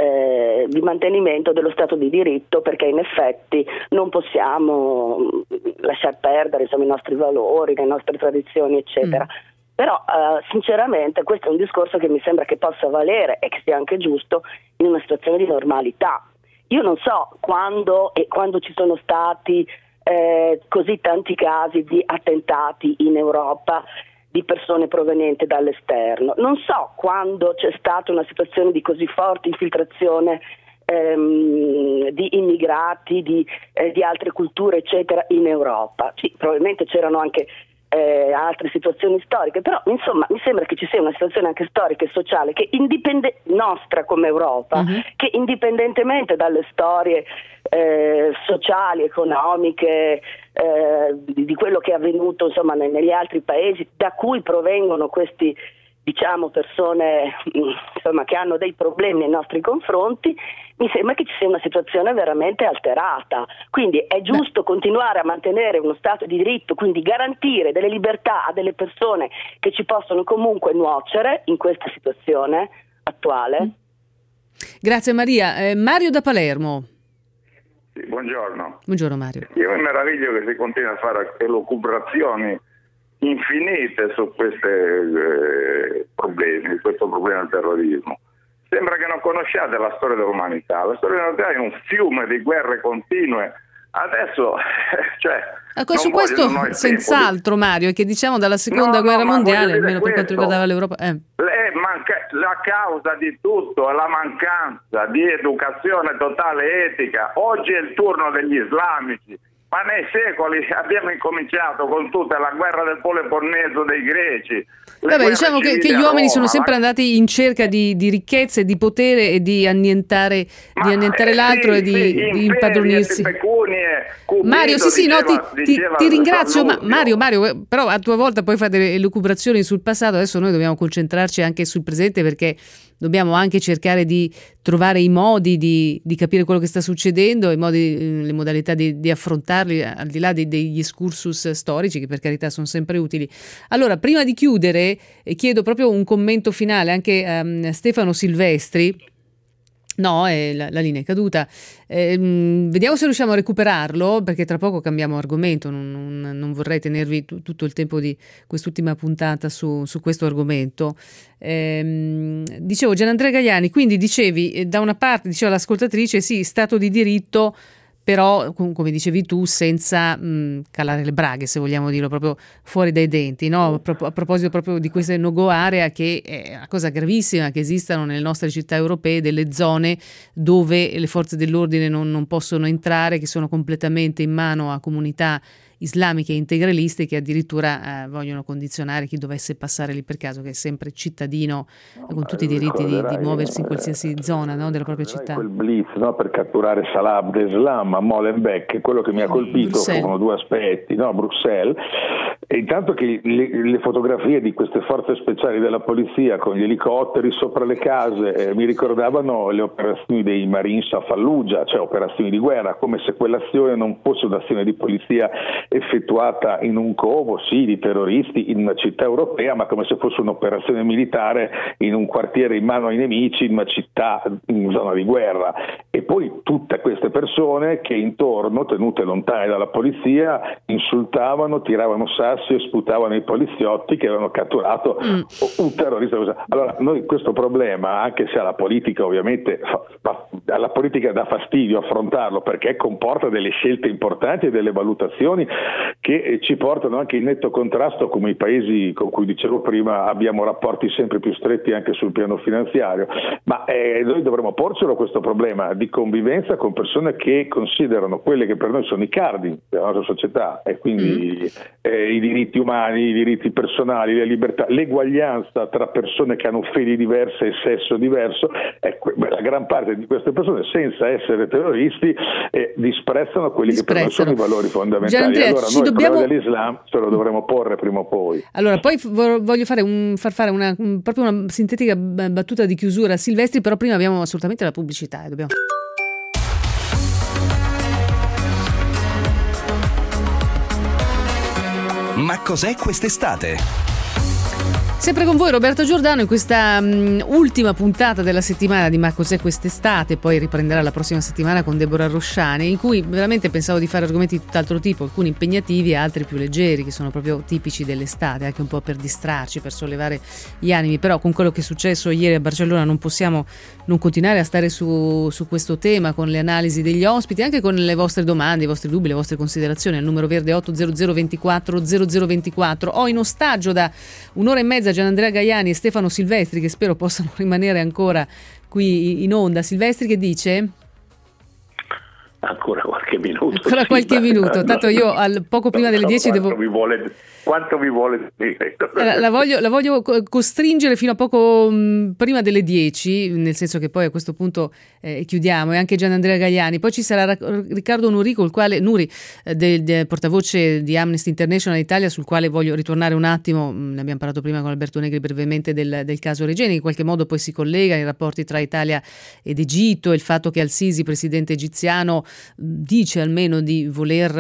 eh, di mantenimento dello Stato di diritto, perché in effetti non possiamo lasciar perdere, insomma, i nostri valori, le nostre tradizioni, eccetera. Mm. Però eh, sinceramente questo è un discorso che mi sembra che possa valere e che sia anche giusto in una situazione di normalità. Io non so quando e quando ci sono stati Eh, così tanti casi di attentati in Europa di persone provenienti dall'esterno. Non so quando c'è stata una situazione di così forte infiltrazione ehm, di immigrati, di, eh, di altre culture, eccetera, in Europa. Sì, probabilmente c'erano anche eh, altre situazioni storiche, però insomma mi sembra che ci sia una situazione anche storica e sociale che indipende- nostra come Europa, uh-huh. che indipendentemente dalle storie Eh, sociali, economiche, eh, di, di quello che è avvenuto insomma negli altri paesi da cui provengono questi, diciamo, persone insomma che hanno dei problemi nei nostri confronti, mi sembra che ci sia una situazione veramente alterata. Quindi è giusto Beh. continuare a mantenere uno Stato di diritto, quindi garantire delle libertà a delle persone che ci possono comunque nuocere in questa situazione attuale. Mm. Grazie Maria. Eh, Mario da Palermo. Sì, buongiorno. Buongiorno Mario. Io mi meraviglio che si continua a fare elucubrazioni infinite su questi eh, problemi, questo problema del terrorismo. Sembra che non conosciate la storia dell'umanità. La storia dell'umanità è un fiume di guerre continue. Adesso, cioè, ecco, su questo senz'altro Mario, è che diciamo dalla seconda no, guerra no, mondiale, almeno per quanto riguardava l'Europa. Eh. Manca- la causa di tutto è la mancanza di educazione totale etica. Oggi è il turno degli islamici, ma nei secoli abbiamo incominciato con tutta la guerra del Peloponneso dei greci. Vabbè, diciamo che, che gli uomini Roma, sono sempre la... andati in cerca di, di ricchezze, di potere e di annientare, di annientare eh, l'altro sì, e di, sì, di impadronirsi. Pecunie, cubito, Mario, sì, sì, diceva, no, ti, ti, ti ringrazio, ma Mario, Mario, però a tua volta poi fai delle elucubrazioni sul passato. Adesso noi dobbiamo concentrarci anche sul presente, perché dobbiamo anche cercare di trovare i modi di, di capire quello che sta succedendo, i modi, le modalità di, di affrontarli, al di là di, degli excursus storici, che per carità sono sempre utili. Allora, prima di chiudere, eh, chiedo proprio un commento finale anche a um, Stefano Silvestri. No, eh, la, la linea è caduta. Eh, mh, vediamo se riusciamo a recuperarlo, perché tra poco cambiamo argomento. Non, non, non vorrei tenervi t- tutto il tempo di quest'ultima puntata su, su questo argomento. Eh, dicevo, Gianandrea Gaiani, quindi dicevi, eh, da una parte, diceva l'ascoltatrice, sì, Stato di diritto, però come dicevi tu senza mh, calare le braghe, se vogliamo dirlo, proprio fuori dai denti, no? A, pro- a proposito proprio di questa no-go area, che è una cosa gravissima, che esistano nelle nostre città europee delle zone dove le forze dell'ordine non, non possono entrare, che sono completamente in mano a comunità islamiche e integraliste che addirittura eh, vogliono condizionare chi dovesse passare lì per caso, che è sempre cittadino no, con tutti i diritti di, di muoversi in qualsiasi eh, zona, no, della propria città. Quel blitz, no, per catturare Salah Abdeslam a Molenbeek, quello che mi ha colpito Bruxelles. Furono due aspetti, no, Bruxelles. E intanto che le, le fotografie di queste forze speciali della polizia con gli elicotteri sopra le case eh, mi ricordavano le operazioni dei Marines a Fallujah, cioè operazioni di guerra, come se quell'azione non fosse un'azione di polizia effettuata in un covo, sì, di terroristi in una città europea, ma come se fosse un'operazione militare in un quartiere in mano ai nemici, in una città in zona di guerra. E poi tutte queste persone che intorno, tenute lontane dalla polizia, insultavano, tiravano sassi e sputavano i poliziotti che avevano catturato mm. un terrorista. Allora noi questo problema, anche se alla politica ovviamente alla politica dà fastidio affrontarlo, perché comporta delle scelte importanti e delle valutazioni che ci portano anche in netto contrasto, come i paesi con cui dicevo prima abbiamo rapporti sempre più stretti anche sul piano finanziario, ma eh, noi dovremmo porcelo questo problema di convivenza con persone che considerano quelle che per noi sono i cardini della nostra società, e quindi mm. eh, i diritti umani, i diritti personali, le libertà, l'eguaglianza tra persone che hanno fedi diverse e sesso diverso. Ecco, la gran parte di queste persone, senza essere terroristi, eh, disprezzano quelli disprezzano. che per noi sono i valori fondamentali. Andrea, allora noi dobbiamo... il problema dell'Islam ce lo dovremo porre prima o poi. Allora poi voglio fare un, far fare una, un, proprio una sintetica battuta di chiusura a Silvestri, però prima abbiamo assolutamente la pubblicità e dobbiamo... Ma cos'è quest'estate? Sempre con voi Roberta Giordano in questa um, ultima puntata della settimana di Ma cos'è quest'estate, poi riprenderà la prossima settimana con Deborah Rosciani, in cui veramente pensavo di fare argomenti di tutt'altro tipo, alcuni impegnativi e altri più leggeri, che sono proprio tipici dell'estate, anche un po' per distrarci, per sollevare gli animi. Però con quello che è successo ieri a Barcellona non possiamo non continuare a stare su, su questo tema, con le analisi degli ospiti, anche con le vostre domande, i vostri dubbi, le vostre considerazioni al numero verde otto zero zero ventiquattro zero zero ventiquattro. Ho in ostaggio da un'ora e mezza Gianandrea Gaiani e Stefano Silvestri, che spero possano rimanere ancora qui in onda. Silvestri, che dice? Ancora qualche minuto. Ancora sì, qualche minuto, tanto io al, poco prima delle dieci devo... Mi vuole, quanto mi vuole dire? La, la, voglio, la voglio costringere fino a poco mh, prima delle dieci, nel senso che poi a questo punto eh, chiudiamo, e anche Gianandrea Gaiani. Poi ci sarà Riccardo Nuri, col quale, Nuri eh, del, del portavoce di Amnesty International Italia, sul quale voglio ritornare un attimo. Ne abbiamo parlato prima con Alberto Negri brevemente del, del caso Regeni, che in qualche modo poi si collega ai rapporti tra Italia ed Egitto, e il fatto che Al-Sisi, presidente egiziano, dice almeno di voler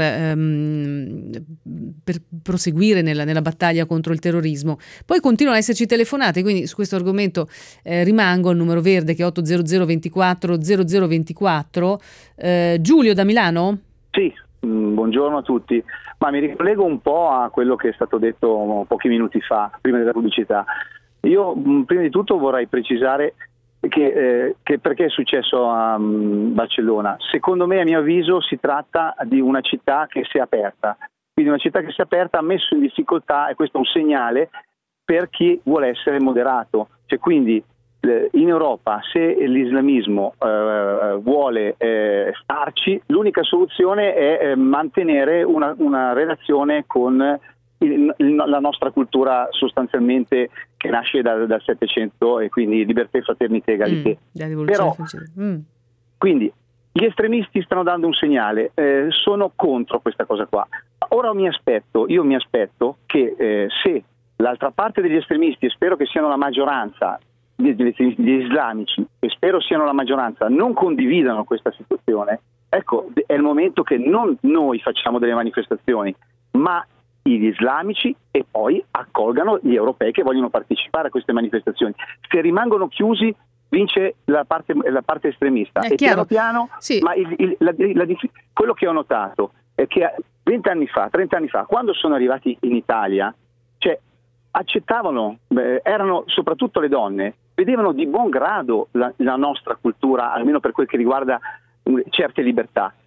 ehm, per proseguire nella, nella battaglia contro il terrorismo. Poi continuano ad esserci telefonate, quindi su questo argomento eh, rimango al numero verde, che è otto zero zero ventiquattro zero zero ventiquattro. eh, Giulio da Milano? Sì, mh, buongiorno a tutti. Ma mi ricollego un po' a quello che è stato detto pochi minuti fa, prima della pubblicità. Io mh, prima di tutto vorrei precisare Che, eh, che perché è successo a um, Barcellona. Secondo me, a mio avviso, si tratta di una città che si è aperta, quindi una città che si è aperta ha messo in difficoltà, e questo è un segnale per chi vuole essere moderato. Cioè, quindi eh, in Europa, se l'islamismo eh, vuole eh, starci, l'unica soluzione è eh, mantenere una, una relazione con il, il, la nostra cultura, sostanzialmente, che nasce dal, dal Settecento, e quindi libertà, fraternità e egalità. Mm, Però, mm. quindi gli estremisti stanno dando un segnale, eh, sono contro questa cosa qua. Ora mi aspetto, io mi aspetto che eh, se l'altra parte degli estremisti, e spero che siano la maggioranza degli estremisti, gli islamici, e spero siano la maggioranza, non condividano questa situazione, ecco, è il momento che non noi facciamo delle manifestazioni, ma gli islamici, e poi accolgano gli europei che vogliono partecipare a queste manifestazioni. Se rimangono chiusi, vince la parte, la parte estremista. È e chiaro. piano piano, sì. ma il, il, la, la, quello che ho notato è che venti anni fa, trenta anni fa, quando sono arrivati in Italia, cioè accettavano, eh, erano soprattutto le donne, vedevano di buon grado la, la nostra cultura, almeno per quel che riguarda uh, certe libertà.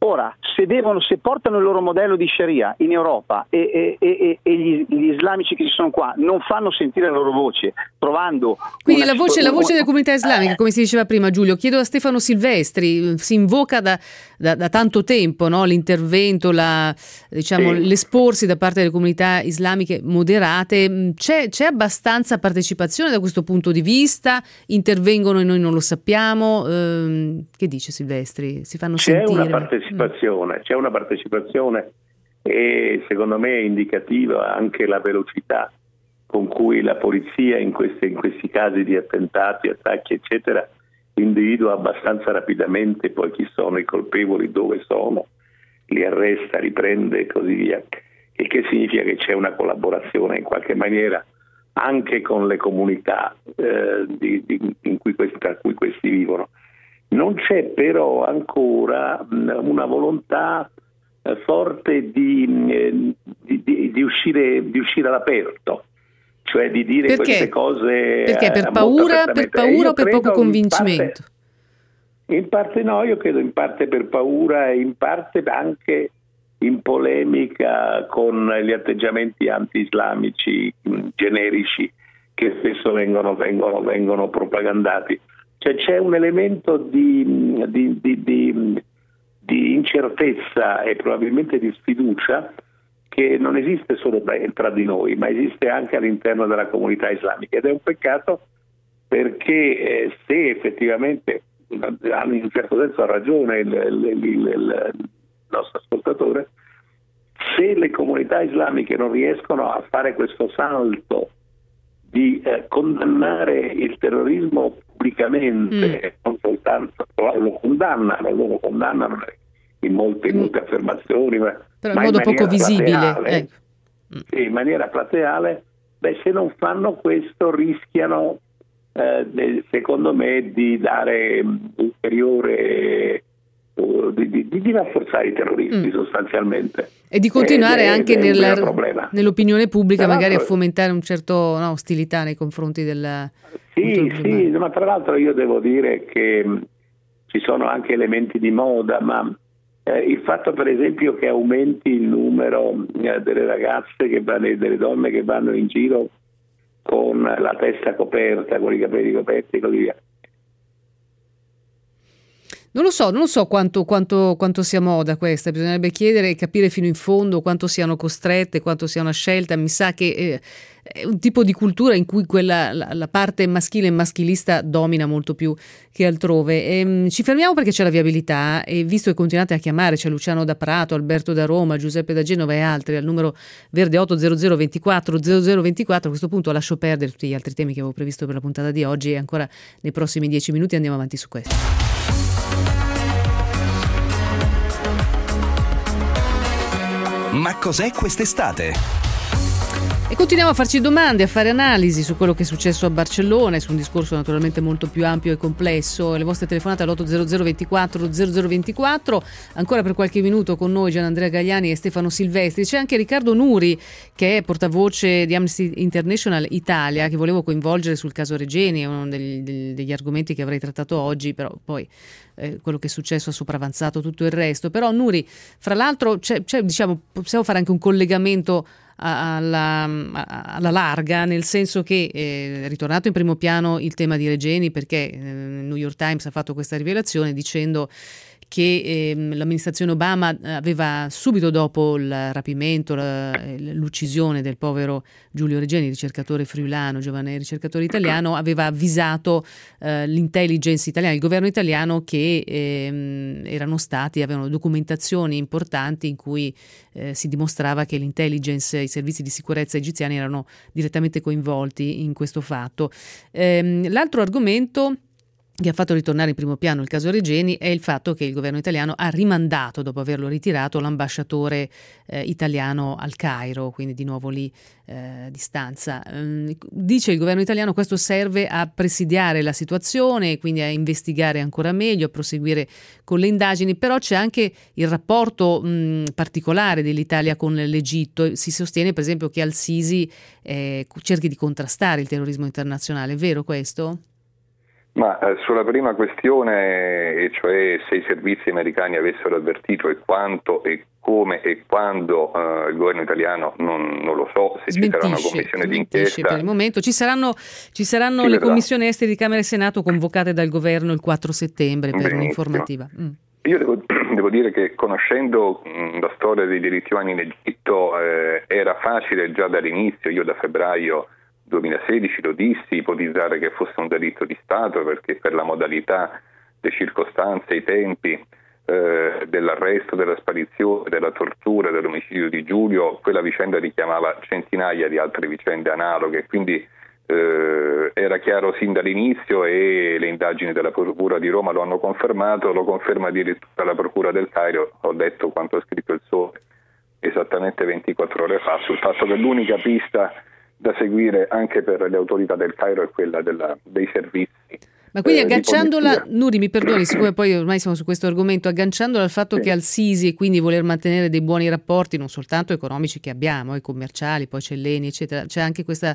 Ora, se, devono, se portano il loro modello di Sharia in Europa e, e, e, e gli, gli islamici che ci sono qua non fanno sentire la loro voce, trovando... Quindi una, la voce, la voce della comunità islamica, eh, come si diceva prima Giulio, chiedo a Stefano Silvestri, si invoca da, da, da tanto tempo, no? L'intervento, la, diciamo, sì. l'esporsi da parte delle comunità islamiche moderate, c'è, c'è abbastanza partecipazione da questo punto di vista? Intervengono e noi non lo sappiamo? Ehm, che dice Silvestri? Si fanno C'è sentire? una partecipazione, mm. c'è una partecipazione e secondo me è indicativa anche la velocità con cui la polizia in, queste, in questi casi di attentati, attacchi eccetera individua abbastanza rapidamente poi chi sono i colpevoli, dove sono, li arresta, li prende e così via, il che significa che c'è una collaborazione in qualche maniera anche con le comunità eh, di, di, in cui questi, tra cui questi vivono. Non c'è però ancora una volontà eh, forte di, eh, di, di, di, uscire, di uscire all'aperto, cioè di dire Perché? queste cose. Perché? Per eh, paura, per paura o per poco convincimento? In parte, in parte no, io credo in parte per paura e in parte anche in polemica con gli atteggiamenti anti-islamici generici che spesso vengono, vengono, vengono propagandati. Cioè c'è un elemento di, di, di, di, di incertezza e probabilmente di sfiducia che non esiste solo tra di noi, ma esiste anche all'interno della comunità islamica, ed è un peccato perché eh, se effettivamente hanno in un certo senso ha ragione il, il, il, il nostro ascoltatore, se le comunità islamiche non riescono a fare questo salto di eh, condannare il terrorismo pubblicamente, mm. non soltanto lo condannano, loro condannano in molte, in molte affermazioni, ma, però ma in modo in poco visibile, plateale, eh. sì, in maniera plateale, beh, se non fanno questo rischiano, eh, secondo me, di dare ulteriore, di, di, di rafforzare i terroristi mm. sostanzialmente. E di continuare ed anche è, nel, nell'opinione pubblica tra magari a l'altro, fomentare un certo no, ostilità nei confronti del... Sì, sì, ma tra l'altro io devo dire che mh, ci sono anche elementi di moda, ma eh, il fatto per esempio che aumenti il numero eh, delle ragazze, che vanno, delle donne che vanno in giro con la testa coperta, con i capelli coperti e così via. Non lo so, non lo so quanto, quanto, quanto sia moda questa, bisognerebbe chiedere e capire fino in fondo quanto siano costrette, quanto sia una scelta. Mi sa che eh, è un tipo di cultura in cui quella, la, la parte maschile e maschilista domina molto più che altrove. E, ci fermiamo perché c'è la viabilità e visto che continuate a chiamare, c'è Luciano da Prato, Alberto da Roma, Giuseppe da Genova e altri al numero verde otto zero zero ventiquattro zero zero ventiquattro, a questo punto lascio perdere tutti gli altri temi che avevo previsto per la puntata di oggi e ancora nei prossimi dieci minuti andiamo avanti su questo. Ma cos'è quest'estate? E continuiamo a farci domande, a fare analisi su quello che è successo a Barcellona e su un discorso naturalmente molto più ampio e complesso. Le vostre telefonate all'otto zero zero ventiquattro zero zero ventiquattro, ancora per qualche minuto con noi Gianandrea Gagliani e Stefano Silvestri. C'è anche Riccardo Nuri, che è portavoce di Amnesty International Italia, che volevo coinvolgere sul caso Regeni, è uno degli, degli, degli argomenti che avrei trattato oggi, però poi eh, quello che è successo ha sopravanzato tutto il resto. Però Nuri, fra l'altro c'è, c'è, diciamo, possiamo fare anche un collegamento Alla, alla larga, nel senso che è ritornato in primo piano il tema di Regeni perché eh, il New York Times ha fatto questa rivelazione dicendo che eh, l'amministrazione Obama aveva subito dopo il rapimento, la, l'uccisione del povero Giulio Regeni, ricercatore friulano, giovane ricercatore italiano, aveva avvisato eh, l'intelligence italiana, il governo italiano, che eh, erano stati, avevano documentazioni importanti in cui eh, si dimostrava che l'intelligence e i servizi di sicurezza egiziani erano direttamente coinvolti in questo fatto. Eh, l'altro argomento che ha fatto ritornare in primo piano il caso Regeni è il fatto che il governo italiano ha rimandato, dopo averlo ritirato, l'ambasciatore eh, italiano al Cairo, quindi di nuovo lì eh, a distanza. Um, dice il governo italiano questo serve a presidiare la situazione, quindi a investigare ancora meglio, a proseguire con le indagini, però c'è anche il rapporto mh, particolare dell'Italia con l'Egitto. Si sostiene per esempio che Al-Sisi eh, cerchi di contrastare il terrorismo internazionale, è vero questo? Ma eh, sulla prima questione, e cioè se i servizi americani avessero avvertito e quanto e come e quando eh, il governo italiano non, non lo so, se ci sarà una commissione d'inchiesta. Per il momento ci saranno, ci saranno le vedrà. commissioni esteri di Camera e Senato convocate dal governo il quattro settembre per Benissimo. un'informativa. Mm. Io devo, devo dire che conoscendo mh, la storia dei diritti umani in Egitto eh, era facile già dall'inizio, io da febbraio duemilasedici lo dissi, ipotizzare che fosse un delitto di Stato, perché per la modalità, le circostanze, i tempi eh, dell'arresto, della sparizione, della tortura, dell'omicidio di Giulio, quella vicenda richiamava centinaia di altre vicende analoghe, quindi eh, era chiaro sin dall'inizio e le indagini della Procura di Roma lo hanno confermato, lo conferma addirittura la Procura del Cairo. Ho letto quanto ha scritto il Sole esattamente ventiquattro ore fa sul fatto che l'unica pista da seguire anche per le autorità del Cairo è quella della, dei servizi. Ma quindi eh, agganciandola, Nuri mi perdoni, siccome poi ormai siamo su questo argomento, agganciandola al fatto sì. che Al-Sisi e quindi voler mantenere dei buoni rapporti non soltanto economici che abbiamo, e commerciali, poi c'è l'E N I eccetera, c'è anche questa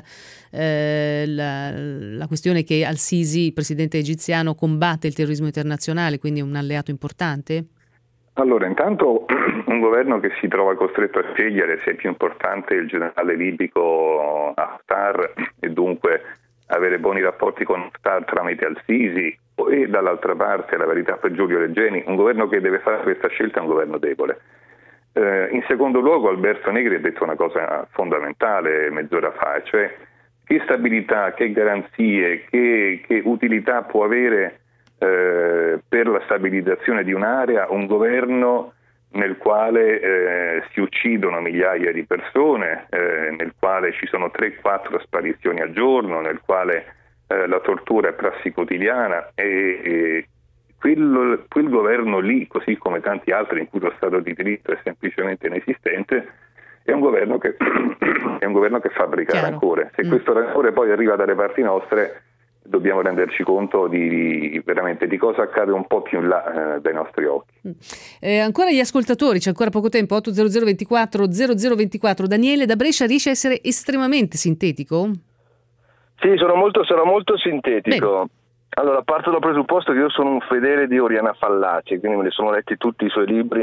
eh, la, la questione che Al-Sisi, il presidente egiziano, combatte il terrorismo internazionale, quindi è un alleato importante? Allora, intanto un governo che si trova costretto a scegliere se è più importante il generale libico Haftar e dunque avere buoni rapporti con Haftar tramite Al-Sisi, e dall'altra parte la verità per Giulio Regeni, un governo che deve fare questa scelta è un governo debole. Eh, in secondo luogo Alberto Negri ha detto una cosa fondamentale mezz'ora fa, cioè che stabilità, che garanzie, che, che utilità può avere Eh, per la stabilizzazione di un'area un governo nel quale eh, si uccidono migliaia di persone, eh, nel quale ci sono tre quattro sparizioni al giorno, nel quale eh, la tortura è prassi quotidiana e, e quello, quel governo lì, così come tanti altri in cui lo Stato di diritto è semplicemente inesistente, è un governo che, è un governo che fabbrica Chiaro. rancore. Se mm. questo rancore poi arriva dalle parti nostre, dobbiamo renderci conto di, di veramente di cosa accade un po' più in là eh, dai nostri occhi. Eh, ancora gli ascoltatori, c'è ancora poco tempo, otto zero zero ventiquattro zero zero ventiquattro. Daniele da Brescia, riesce a essere estremamente sintetico? Sì, sono molto, sarò molto sintetico. Bene. Allora, parto dal presupposto che io sono un fedele di Oriana Fallaci, quindi me li sono letti tutti i suoi libri.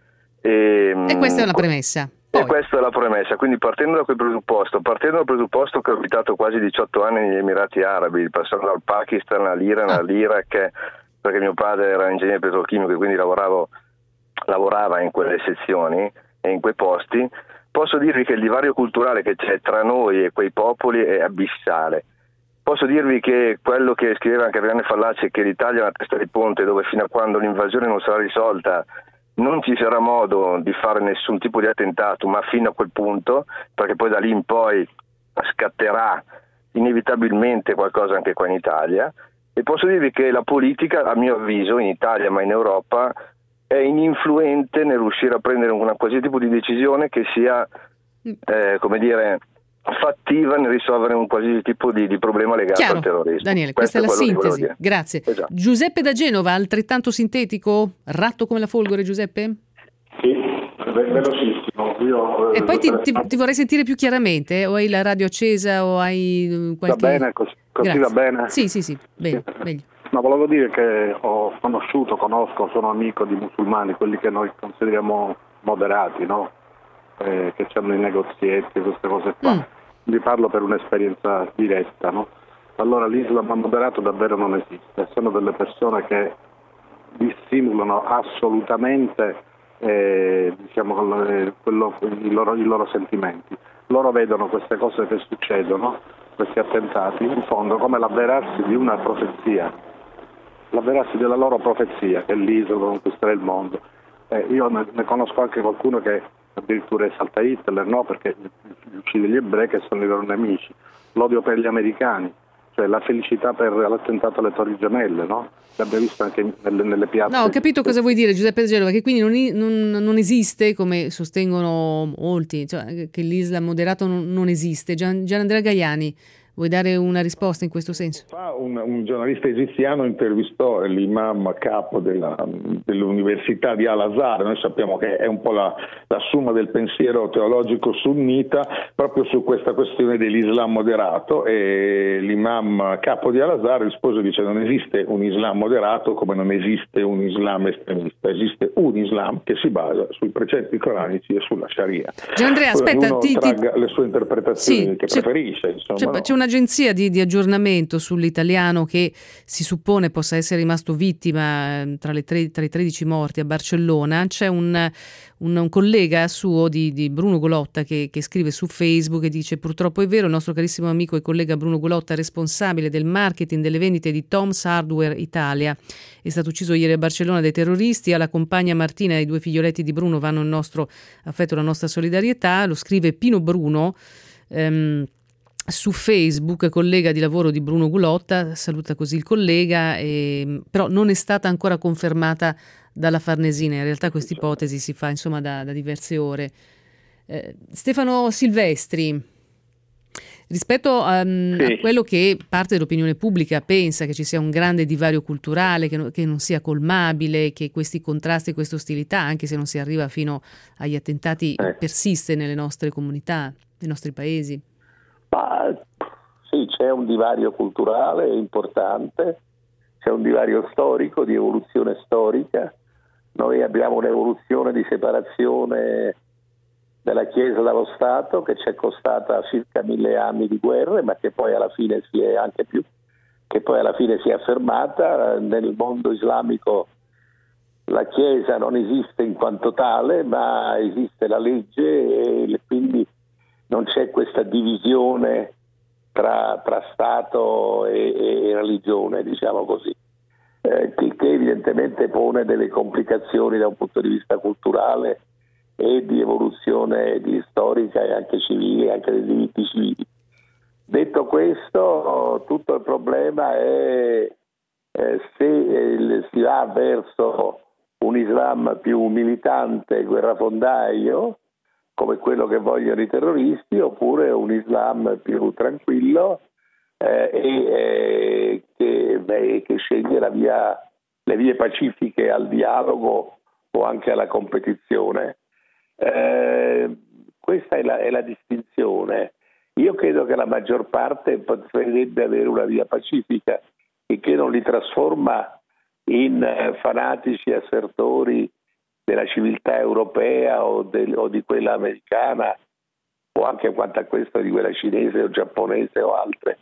E, e questa è una premessa. Poi. E questa è la premessa, quindi partendo da quel presupposto, partendo dal presupposto che ho abitato quasi diciotto anni negli Emirati Arabi, passando dal Pakistan all'Iran, ah. all'Iraq, perché mio padre era ingegnere petrolchimico e quindi lavoravo, lavorava in quelle sezioni e in quei posti, posso dirvi che il divario culturale che c'è tra noi e quei popoli è abissale. Posso dirvi che quello che scriveva anche Oriana Fallaci, che l'Italia è una testa di ponte dove fino a quando l'invasione non sarà risolta non ci sarà modo di fare nessun tipo di attentato, ma fino a quel punto, perché poi da lì in poi scatterà inevitabilmente qualcosa anche qua in Italia. E posso dirvi che la politica, a mio avviso, in Italia ma in Europa, è ininfluente nel riuscire a prendere una qualsiasi tipo di decisione che sia, eh, come dire, fattiva nel risolvere un qualsiasi tipo di, di problema legato Chiaro. al terrorismo. Daniele, Questo questa è la sintesi. Grazie. Esatto. Giuseppe da Genova, altrettanto sintetico? Ratto come la folgore, Giuseppe? Sì, velocissimo. Io, e poi ti, ti, ti vorrei sentire più chiaramente, eh? O hai la radio accesa o hai qualche... Va bene, così, così va bene? Sì, sì, sì, bene, sì. meglio. Ma volevo dire che ho conosciuto, conosco, sono amico di musulmani, quelli che noi consideriamo moderati, no? Eh, che hanno i negozietti, queste cose qua. Mm. Vi parlo per un'esperienza diretta, no? Allora l'Islam moderato davvero non esiste, sono delle persone che dissimulano assolutamente eh, diciamo, quello, i, loro, i loro sentimenti. Loro vedono queste cose che succedono, questi attentati, in fondo come l'avverarsi di una profezia, l'avverarsi della loro profezia, che l'Islam conquisterà il mondo. Eh, io ne, ne conosco anche qualcuno che addirittura esalta Hitler, no? Perché uccide gli ebrei che sono i loro nemici, l'odio per gli americani, cioè la felicità per l'attentato alle Torri Gemelle, no? L'abbiamo visto anche nelle, nelle piazze. No, ho capito cosa vuoi dire, Giuseppe da Genova, che quindi non, non, non esiste, come sostengono molti, cioè che l'Islam moderato non, non esiste. Gian, Gian Andrea Gaiani, Vuoi dare una risposta in questo senso? Fa un, un giornalista egiziano intervistò l'imam capo della, dell'università di Al-Azhar, noi sappiamo che è un po' la, la summa del pensiero teologico sunnita, proprio su questa questione dell'Islam moderato, e l'imam capo di Al-Azhar rispose, dice: non esiste un Islam moderato come non esiste un Islam estremista, esiste un Islam che si basa sui precetti coranici e sulla Sharia. Gianandrea, aspetta, ti, tragga ti... le sue interpretazioni sì, che c'è, preferisce, insomma. C'è, no? c'è un'agenzia di, di aggiornamento sull'italiano che si suppone possa essere rimasto vittima tra, le tre, tra i tredici morti a Barcellona. C'è un, un, un collega suo di, di Bruno Golotta che, che scrive su Facebook e dice: purtroppo è vero, il nostro carissimo amico e collega Bruno Golotta, responsabile del marketing delle vendite di Tom's Hardware Italia, è stato ucciso ieri a Barcellona dai terroristi. Alla compagna Martina e ai due figlioletti di Bruno vanno il nostro affetto e la nostra solidarietà. Lo scrive Pino Bruno ehm, su Facebook, collega di lavoro di Bruno Golotta, saluta così il collega, e, però non è stata ancora confermata dalla Farnesina. In realtà questa ipotesi si fa insomma da, da diverse ore. Eh, Stefano Silvestri, rispetto um, sì. a quello che parte dell'opinione pubblica pensa, che ci sia un grande divario culturale, che, no, che non sia colmabile, che questi contrasti e queste ostilità, anche se non si arriva fino agli attentati, eh. persiste nelle nostre comunità, nei nostri paesi. Ma, sì, c'è un divario culturale importante, c'è un divario storico, di evoluzione storica. Noi abbiamo un'evoluzione di separazione della Chiesa dallo Stato che ci è costata circa mille anni di guerre, ma che poi alla fine si è anche più, che poi alla fine si è affermata. Nel mondo islamico la Chiesa non esiste in quanto tale, ma esiste la legge, e quindi non c'è questa divisione tra, tra Stato e, e religione, diciamo così, eh, che, che evidentemente pone delle complicazioni da un punto di vista culturale e di evoluzione di storica e anche civile, anche dei diritti civili. Detto questo, tutto il problema è eh, se eh, si va verso un Islam più militante, guerrafondaio, come quello che vogliono i terroristi, oppure un Islam più tranquillo eh, e eh, che, beh, che sceglie la via, le vie pacifiche al dialogo o anche alla competizione. Eh, questa è la, è la distinzione. Io credo che la maggior parte potrebbe avere una via pacifica e che non li trasforma in eh, fanatici assertori della civiltà europea o, del, o di quella americana, o anche quanto a questo di quella cinese o giapponese o altre,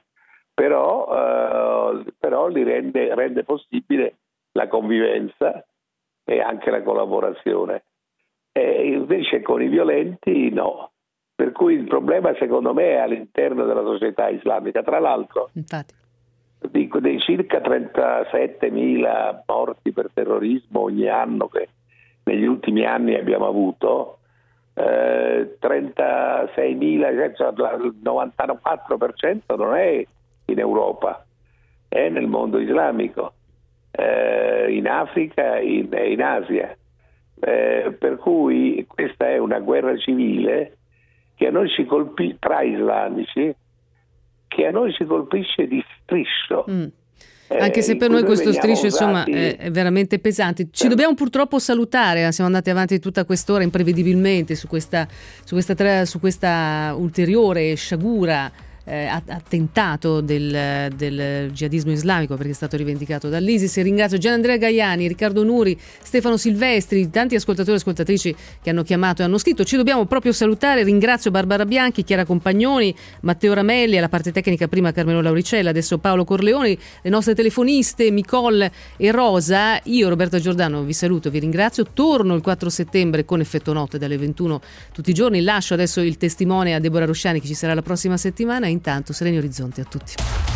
però, eh, però li rende, rende possibile la convivenza e anche la collaborazione. E invece con i violenti no. Per cui il problema secondo me è all'interno della società islamica. Tra l'altro, infatti, dico, dei circa trentasettemila morti per terrorismo ogni anno che negli ultimi anni abbiamo avuto, eh, trentaseimila, cioè il novantaquattro per cento non è in Europa, è nel mondo islamico, eh, in Africa e in, in Asia. Eh, per cui questa è una guerra civile che a noi ci colpisce, tra islamici, che a noi ci colpisce di striscio. Mm. Anche se per noi questo striscio insomma è, è veramente pesante. Ci dobbiamo purtroppo salutare, siamo andati avanti tutta quest'ora imprevedibilmente su questa, su questa, su questa ulteriore sciagura eh, attentato del, del jihadismo islamico, perché è stato rivendicato dall'ISIS. E ringrazio Gianandrea Gaiani, Riccardo Nuri, Stefano Silvestri, tanti ascoltatori e ascoltatrici che hanno chiamato e hanno scritto. Ci dobbiamo proprio salutare. Ringrazio Barbara Bianchi, Chiara Compagnoni, Matteo Ramelli, alla parte tecnica prima Carmelo Lauricella, adesso Paolo Corleoni, le nostre telefoniste Nicole e Rosa. Io Roberta Giordano vi saluto, vi ringrazio. Torno il quattro settembre con Effetto Notte dalle ventuno tutti i giorni. Lascio adesso il testimone a Deborah Rosciani che ci sarà la prossima settimana. Intanto sereni orizzonti a tutti.